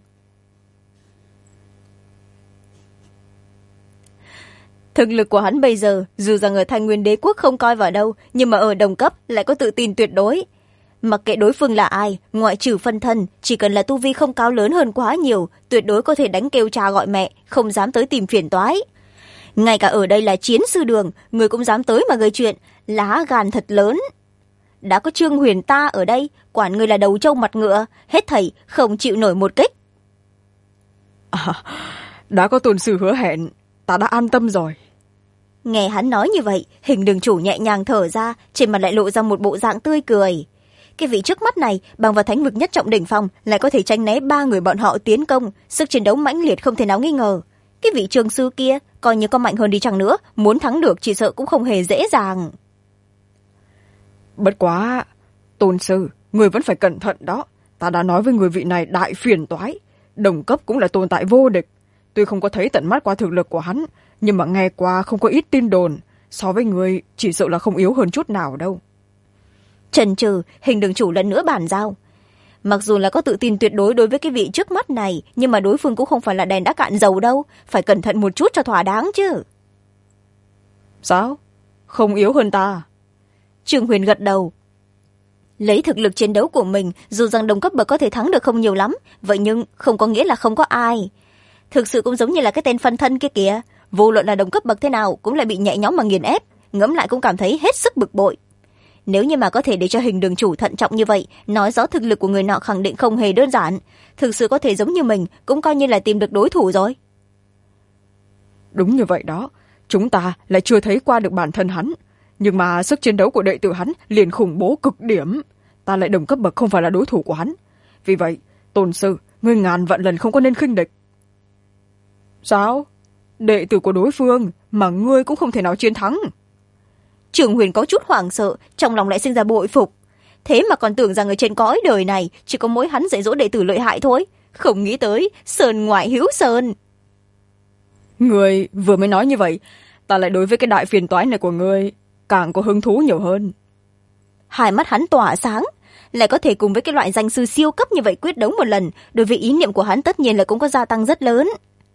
Thực lực của hắn bây giờ, dù rằng ở Thanh Nguyên Đế Quốc không coi vào đâu, nhưng mà ở đồng cấp lại có tự tin tuyệt đối. Mặc kệ đối phương là ai, ngoại trừ phân thân, chỉ cần là tu vi không cao lớn hơn quá nhiều, tuyệt đối có thể đánh kêu cha gọi mẹ, không dám tới tìm phiền toái. Ngay cả ở đây là chiến sư đường, người cũng dám tới mà gây chuyện, lá gan thật lớn. Đã có Trương Huyền ta ở đây, quản người là đầu trâu mặt ngựa, hết thảy không chịu nổi một kích.
Đã có tôn sư hứa hẹn, ta đã an tâm rồi.
Nghe hắn nói như vậy, hình đường chủ nhẹ nhàng thở ra, trên mặt lại lộ ra một bộ dạng tươi cười. cái vị trước mắt này bằng vào thánh vực nhất trọng đỉnh phong lại có thể tránh né 3 người bọn họ tiến công, sức chiến đấu mãnh liệt không thể nào nghi ngờ. Cái vị trường sư kia coi như có mạnh hơn đi chăng nữa, muốn thắng được chỉ sợ cũng không hề dễ dàng.
Bất quá, tôn sư, người vẫn phải cẩn thận đó. Ta đã nói với người vị này đại phiền toái, đồng cấp cũng là tồn tại vô địch. Tuy không có thấy tận mắt qua thực lực của hắn, nhưng mà nghe qua không có ít tin đồn, so với người chỉ sợ là không yếu hơn chút nào đâu.
Chần chừ, Hình đường chủ lần nữa bàn giao. Mặc dù là có tự tin tuyệt đối đối với cái vị trước mắt này, nhưng mà đối phương cũng không phải là đèn đã cạn dầu đâu, phải cẩn thận một chút cho thỏa đáng chứ.
Sao? Không yếu hơn ta?
Trương Huyền gật đầu. Lấy thực lực chiến đấu của mình, dù rằng đồng cấp bậc có thể thắng được không nhiều lắm, vậy nhưng không có nghĩa là không có ai. Thực sự cũng giống như là cái tên phân thân kia kìa, vô luận là đồng cấp bậc thế nào cũng lại bị nhẹ nhõm mà nghiền ép, ngẫm lại cũng cảm thấy hết sức bực bội. Nếu như mà có thể để cho Hình đường chủ thận trọng như vậy, nói rõ thực lực của người nọ khẳng định không hề đơn giản, thực sự có thể giống như mình cũng coi như là tìm được đối thủ rồi.
Đúng như vậy đó, chúng ta lại chưa thấy qua được bản thân hắn, nhưng mà sức chiến đấu của đệ tử hắn liền khủng bố cực điểm, ta lại đồng cấp bậc không phải là đối thủ của hắn. Vì vậy, tôn sư, ngươi ngàn vạn lần không có nên khinh địch. Sao? Đệ tử của đối phương mà ngươi cũng không thể nào chiến thắng?
Trường Huyền có chút hoảng sợ, trong lòng lại sinh ra bội phục. Thế mà còn tưởng rằng ở trên cõi đời này chỉ có mỗi hắn dạy dỗ đệ tử lợi hại thôi, không nghĩ tới sơn ngoại hữu sơn.
Ngươi vừa mới nói như vậy, ta lại đối với cái đại phiền toái này của ngươi càng có hứng thú nhiều hơn.
Hai mắt hắn tỏa sáng, lại có thể cùng với cái loại danh sư siêu cấp như vậy quyết đấu một lần, đối với ý niệm của hắn tất nhiên là cũng có gia tăng rất lớn.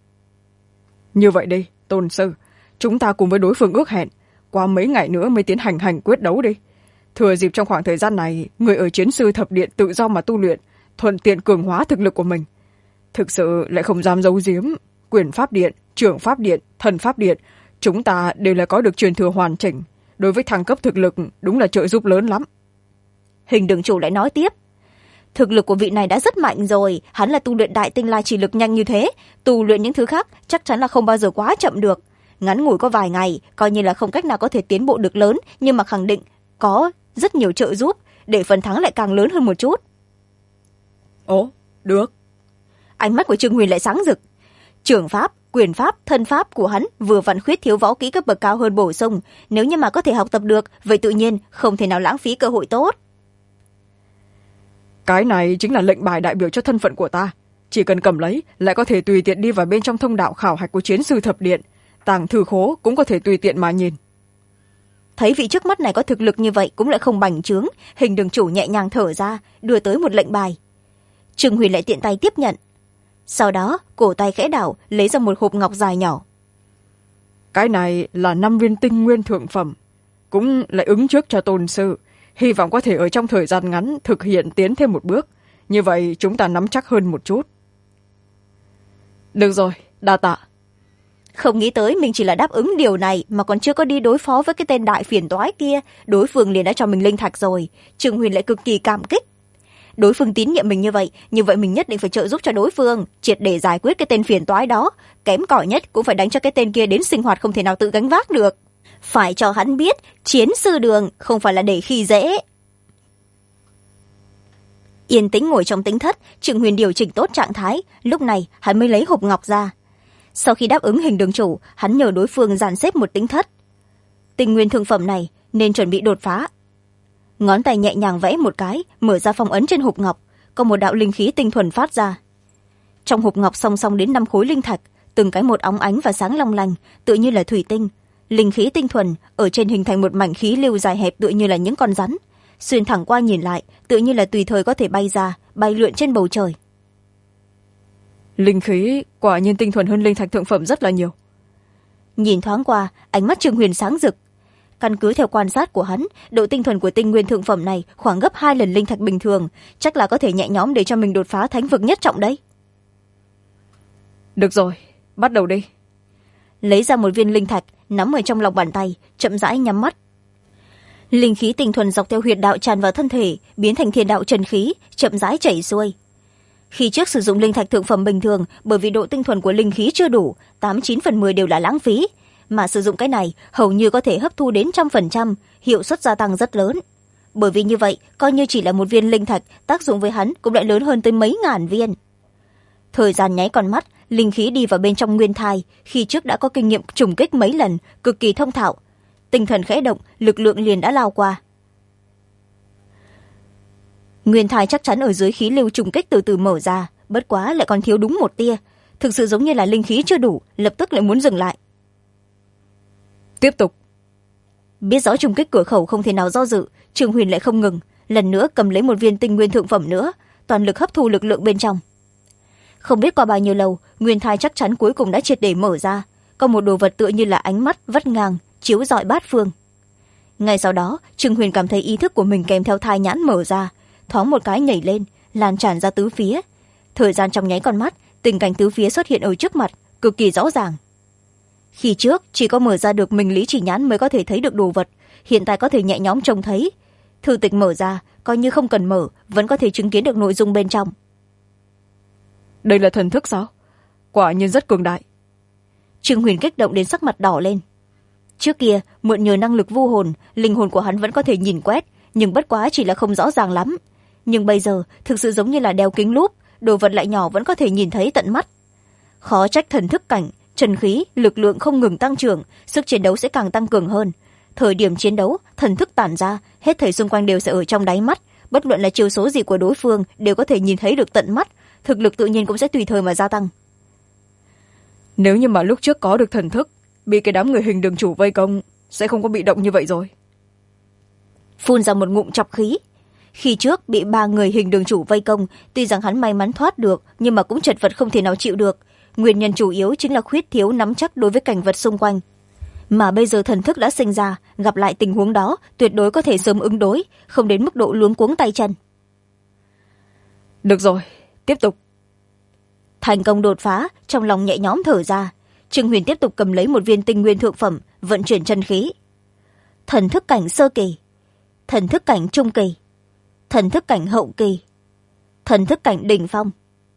Như vậy đi, tôn sư, chúng ta cùng với đối phương ước hẹn, qua mấy ngày nữa mới tiến hành quyết đấu đi. Thừa dịp trong khoảng thời gian này, người ở chiến sư thập điện tự do mà tu luyện, thuận tiện cường hóa thực lực của mình. Thực sự lại không dám giấu giếm, quyền pháp điện, trưởng pháp điện, thần pháp điện, chúng ta đều là có được truyền thừa hoàn chỉnh. Đối với thăng cấp thực lực đúng là trợ giúp lớn lắm.
Hình đường chủ lại nói tiếp. Thực lực của vị này đã rất mạnh rồi, hắn là tu luyện đại tinh la chỉ lực nhanh như thế, tu luyện những thứ khác chắc chắn là không bao giờ quá chậm được. Ngắn ngủi có vài ngày, coi như là không cách nào có thể tiến bộ được lớn, nhưng mà khẳng định có rất nhiều trợ giúp, để phần thắng lại càng lớn hơn một chút.
Ồ, được.
Ánh mắt của Trương Huyền lại sáng rực. Trưởng pháp, quyền pháp, thân pháp của hắn vừa vặn khuyết thiếu võ kỹ cấp bậc cao hơn bổ sung, nếu như mà có thể học tập được, vậy tự nhiên không thể nào lãng phí cơ hội tốt.
Cái này chính là lệnh bài đại biểu cho thân phận của ta, chỉ cần cầm lấy lại có thể tùy tiện đi vào bên trong thông đạo khảo hạch của chiến sư thập điện, tàng thư khố cũng có thể tùy tiện mà nhìn.
Thấy vị trước mắt này có thực lực như vậy cũng lại không bành trướng, Hình đường chủ nhẹ nhàng thở ra, đưa tới một lệnh bài. Trương Huyền lại tiện tay tiếp nhận. Sau đó cổ tay khẽ đảo, lấy ra một hộp ngọc dài nhỏ.
Cái này là 5 viên tinh nguyên thượng phẩm, cũng lại ứng trước cho tôn sư, hy vọng có thể ở trong thời gian ngắn thực hiện tiến thêm một bước, như vậy chúng ta nắm chắc hơn một chút. Được rồi, đa tạ.
Không nghĩ tới mình chỉ là đáp ứng điều này mà còn chưa có đi đối phó với cái tên đại phiền toái kia, đối phương liền đã cho mình linh thạch rồi. Trương Huyền lại cực kỳ cảm kích. Đối phương tín nhiệm mình như vậy mình nhất định phải trợ giúp cho đối phương, triệt để giải quyết cái tên phiền toái đó, kém cỏi nhất cũng phải đánh cho cái tên kia đến sinh hoạt không thể nào tự gánh vác được. Phải cho hắn biết, chiến sư đường không phải là để khi dễ. Yên tĩnh ngồi trong tính thất, Trương Huyền điều chỉnh tốt trạng thái, lúc này hắn mới lấy hộp ngọc ra. Sau khi đáp ứng Hình đường chủ, hắn nhờ đối phương dàn xếp một tính thất. Tinh nguyên thương phẩm này nên chuẩn bị đột phá. Ngón tay nhẹ nhàng vẽ một cái, mở ra phong ấn trên hộp ngọc, có một đạo linh khí tinh thuần phát ra. Trong hộp ngọc song song đến 5 khối linh thạch, từng cái một óng ánh và sáng long lanh, tựa như là thủy tinh. Linh khí tinh thuần ở trên hình thành một mảnh khí lưu dài hẹp tựa như là những con rắn, xuyên thẳng qua nhìn lại tựa như là tùy thời có thể bay ra, bay lượn trên bầu trời.
Linh khí quả nhiên tinh thuần hơn linh thạch thượng phẩm rất là nhiều.
Nhìn thoáng qua, ánh mắt Trương Huyền sáng rực. Căn cứ theo quan sát của hắn, độ tinh thuần của tinh nguyên thượng phẩm này khoảng gấp 2 lần linh thạch bình thường, chắc là có thể nhẹ nhõm để cho mình đột phá thánh vực nhất trọng đấy.
Được rồi, bắt đầu đi.
Lấy ra một viên linh thạch, nắm ở trong lòng bàn tay, chậm rãi nhắm mắt. Linh khí tinh thuần dọc theo huyệt đạo tràn vào thân thể, biến thành thiên đạo chân khí, chậm rãi chảy xuôi. Khi trước sử dụng linh thạch thượng phẩm bình thường, bởi vì độ tinh thuần của linh khí chưa đủ, 89/10 đều là lãng phí, mà sử dụng cái này hầu như có thể hấp thu đến 100%, hiệu suất gia tăng rất lớn. bởi vì như vậy coi như chỉ là một viên linh thạch, tác dụng với hắn cũng lại lớn hơn tới mấy ngàn viên. Thời gian nháy con mắt, linh khí đi vào bên trong nguyên thai, khi trước đã có kinh nghiệm trùng kích mấy lần, cực kỳ thông thạo. Tinh thần khẽ động, lực lượng liền đã lao qua. Nguyên thai chắc chắn ở dưới khí lưu trùng kích từ từ mở ra, bất quá lại còn thiếu đúng một tia, thực sự giống như là linh khí chưa đủ, lập tức lại muốn dừng lại.
Tiếp tục.
Biết rõ trùng kích cửa khẩu không thể nào do dự, Trương Huyền lại không ngừng, lần nữa cầm lấy một viên tinh nguyên thượng phẩm nữa, toàn lực hấp thu lực lượng bên trong. Không biết qua bao nhiêu lâu, nguyên thai chắc chắn cuối cùng đã triệt để mở ra, có một đồ vật tựa như là ánh mắt vắt ngang chiếu rọi bát phương. Ngay sau đó, Trương Huyền cảm thấy ý thức của mình kèm theo thai nhãn mở ra, thoáng một cái nhảy lên, lan tràn ra tứ phía. Thời gian trong nháy con mắt, tình cảnh tứ phía xuất hiện ở trước mặt, cực kỳ rõ ràng. Khi trước chỉ có mở ra được mình lý chỉ nhãn mới có thể thấy được đồ vật, hiện tại có thể nhẹ nhõm trông thấy. Thư tịch mở ra, coi như không cần mở, vẫn có thể chứng kiến được nội dung bên trong.
Đây là thần thức sao? Quả nhiên rất cường đại.
Trương Huyền kích động đến sắc mặt đỏ lên. Trước kia mượn nhờ năng lực vu hồn, linh hồn của hắn vẫn có thể nhìn quét, nhưng bất quá chỉ là không rõ ràng lắm. Nhưng bây giờ thực sự giống như là đeo kính lúp, đồ vật lại nhỏ vẫn có thể nhìn thấy tận mắt. Khó trách thần thức cảnh, trần khí, lực lượng không ngừng tăng trưởng, sức chiến đấu sẽ càng tăng cường hơn. Thời điểm chiến đấu, thần thức tản ra, hết thảy xung quanh đều sẽ ở trong đáy mắt, bất luận là chiêu số gì của đối phương đều có thể nhìn thấy được tận mắt, thực lực tự nhiên cũng sẽ tùy thời mà gia tăng.
Nếu như mà lúc trước có được thần thức, bị cái đám người hình đường chủ vây công, sẽ không có bị động như vậy rồi.
Phun ra một ngụm chọc khí. Khi trước bị 3 người hình đường chủ vây công, tuy rằng hắn may mắn thoát được, nhưng mà cũng chật vật không thể nào chịu được. Nguyên nhân chủ yếu chính là khuyết thiếu nắm chắc đối với cảnh vật xung quanh. Mà bây giờ thần thức đã sinh ra, gặp lại tình huống đó, tuyệt đối có thể sớm ứng đối, không đến mức độ luống cuống tay chân.
Được rồi, tiếp tục.
Thành công đột phá, trong lòng nhẹ nhõm thở ra. Trương Huyền tiếp tục cầm lấy một viên tinh nguyên thượng phẩm, vận chuyển chân khí. Thần thức cảnh sơ kỳ, thần thức cảnh trung kỳ, thần thức cảnh hậu kỳ, thần thức cảnh đỉnh phong.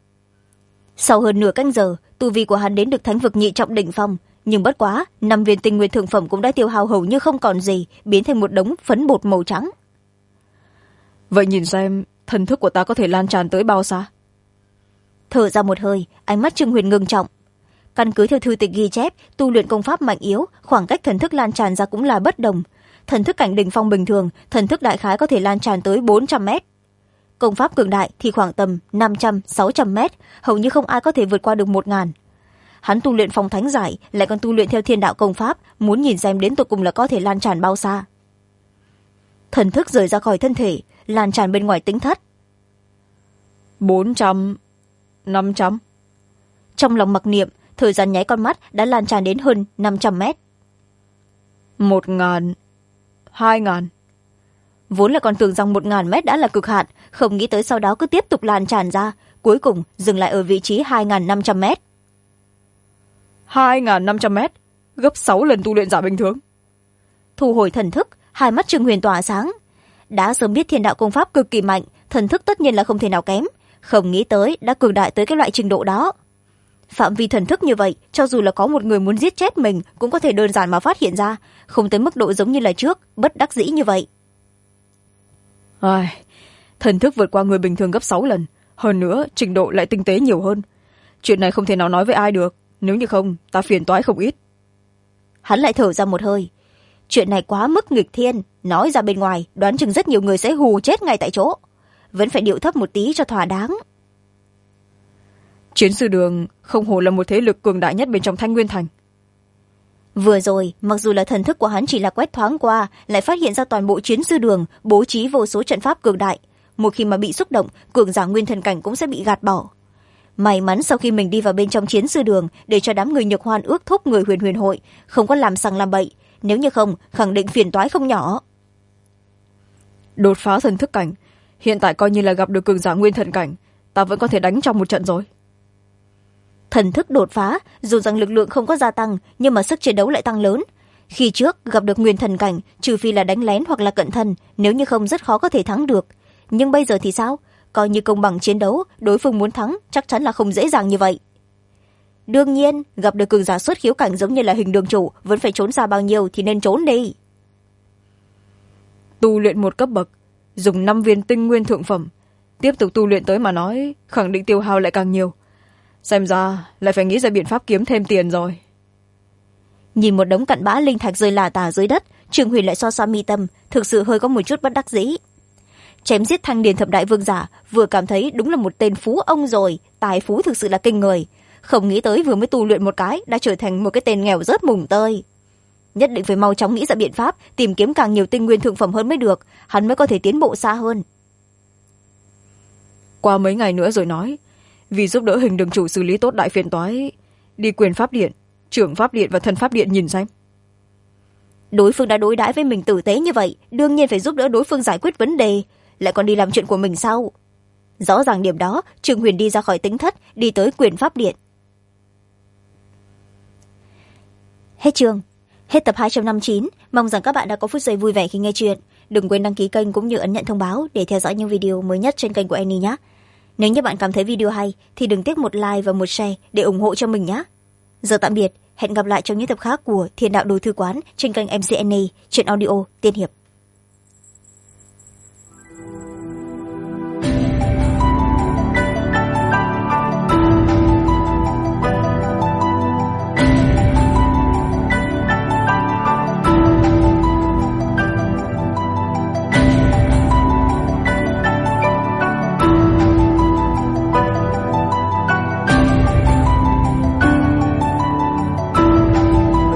Sau hơn nửa canh giờ, tu vi của hắn đến được thánh vực nhị trọng đỉnh phong, nhưng bất quá 5 viên tinh nguyên thượng phẩm cũng đã tiêu hao hầu như không còn gì, biến thành một đống phấn bột màu trắng.
Vậy nhìn xem thần thức của ta có thể lan tràn tới bao xa?
Thở ra một hơi, ánh mắt Trương Huyền ngưng trọng. Căn cứ theo thư tịch ghi chép, tu luyện công pháp mạnh yếu, khoảng cách thần thức lan tràn ra cũng là bất đồng. Thần thức cảnh đỉnh phong bình thường, thần thức đại khái có thể lan tràn tới 400 mét. Công pháp cường đại thì khoảng tầm 500-600 mét, hầu như không ai có thể vượt qua được 1000. Hắn tu luyện phong thánh giải, lại còn tu luyện theo thiên đạo công pháp, muốn nhìn xem đến tột cùng là có thể lan tràn bao xa. Thần thức rời ra khỏi thân thể, lan tràn bên ngoài tính thất.
400, 500.
Trong lòng mặc niệm, thời gian nháy con mắt đã lan tràn đến hơn 500 mét.
1000, 2000.
Vốn là còn tưởng rằng 1000 mét đã là cực hạn, không nghĩ tới sau đó cứ tiếp tục lan tràn ra, cuối cùng dừng lại ở vị trí 2500 mét.
2500 mét, gấp 6 lần tu luyện giả bình thường.
Thu hồi thần thức, hai mắt Trương Huyền tỏa sáng. Đã sớm biết thiên đạo công pháp cực kỳ mạnh, thần thức tất nhiên là không thể nào kém, không nghĩ tới đã cường đại tới cái loại trình độ đó. Phạm vi thần thức như vậy, cho dù là có một người muốn giết chết mình cũng có thể đơn giản mà phát hiện ra, không tới mức độ giống như là trước, bất đắc dĩ như vậy.
Thần thức vượt qua người bình thường gấp 6 lần, hơn nữa trình độ lại tinh tế nhiều hơn. Chuyện này không thể nào nói với ai được, nếu như không ta phiền toái không ít.
Hắn lại thở ra một hơi. Chuyện này quá mức nghịch thiên, nói ra bên ngoài đoán chừng rất nhiều người sẽ hù chết ngay tại chỗ, vẫn phải điệu thấp một tí cho thỏa đáng.
Chiến sư đường không hổ là một thế lực cường đại nhất bên trong Thanh Nguyên Thành.
Vừa rồi mặc dù là thần thức của hắn chỉ là quét thoáng qua, lại phát hiện ra toàn bộ chiến sư đường bố trí vô số trận pháp cường đại, một khi mà bị xúc động, cường giả nguyên thần cảnh cũng sẽ bị gạt bỏ. May mắn sau khi mình đi vào bên trong chiến sư đường, để cho đám người Nhược Hoan ước thúc người Huyền Huyền hội không có làm sằng làm bậy, nếu như không khẳng định phiền toái không nhỏ.
Đột phá thần thức cảnh, hiện tại coi như là gặp được cường giả nguyên thần cảnh, ta vẫn có thể đánh trong một trận rồi.
Thần thức đột phá, dù rằng lực lượng không có gia tăng, nhưng mà sức chiến đấu lại tăng lớn. Khi trước gặp được nguyên thần cảnh, trừ phi là đánh lén hoặc là cận thân, nếu như không rất khó có thể thắng được. Nhưng bây giờ thì sao? Coi như công bằng chiến đấu, đối phương muốn thắng chắc chắn là không dễ dàng như vậy. Đương nhiên, gặp được cường giả xuất khiếu cảnh giống như là Hình Đường chủ, vẫn phải trốn xa bao nhiêu thì nên trốn đi.
Tu luyện một cấp bậc, dùng 5 viên tinh nguyên thượng phẩm, tiếp tục tu luyện tới mà nói khẳng định tiêu hao lại càng nhiều. Xem ra lại phải nghĩ ra biện pháp kiếm thêm tiền rồi.
Nhìn một đống cặn bã linh thạch rơi lả tả dưới đất, Trương Huyền lại so so mi tâm, thực sự hơi có một chút bất đắc dĩ. Chém giết Thanh Điền thập đại vương giả, vừa cảm thấy đúng là một tên phú ông rồi, tài phú thực sự là kinh người. Không nghĩ tới vừa mới tu luyện một cái đã trở thành một cái tên nghèo rớt mùng tơi. Nhất định phải mau chóng nghĩ ra biện pháp tìm kiếm càng nhiều tinh nguyên thượng phẩm hơn mới được, hắn mới có thể tiến bộ xa hơn.
Qua mấy ngày nữa rồi nói, vì giúp đỡ Hình đường chủ xử lý tốt đại phiền toái, đi quyền pháp điện, trưởng pháp điện và thần pháp điện nhìn xem.
Đối phương đã đối đãi với mình tử tế như vậy, đương nhiên phải giúp đỡ đối phương giải quyết vấn đề, lại còn đi làm chuyện của mình sau. Rõ ràng điểm đó, Trương Huyền đi ra khỏi tính thất, đi tới quyền pháp điện. Hết chương. Hết tập 259. Mong rằng các bạn đã có phút giây vui vẻ khi nghe chuyện. Đừng quên đăng ký kênh cũng như ấn nhận thông báo để theo dõi những video mới nhất trên kênh của Annie nhé. Nếu như bạn cảm thấy video hay thì đừng tiếc một like và một share để ủng hộ cho mình nhé. Giờ tạm biệt, hẹn gặp lại trong những tập khác của Thiên Đạo Đồ Thư Quán trên kênh MC Annie, truyện audio tiên hiệp.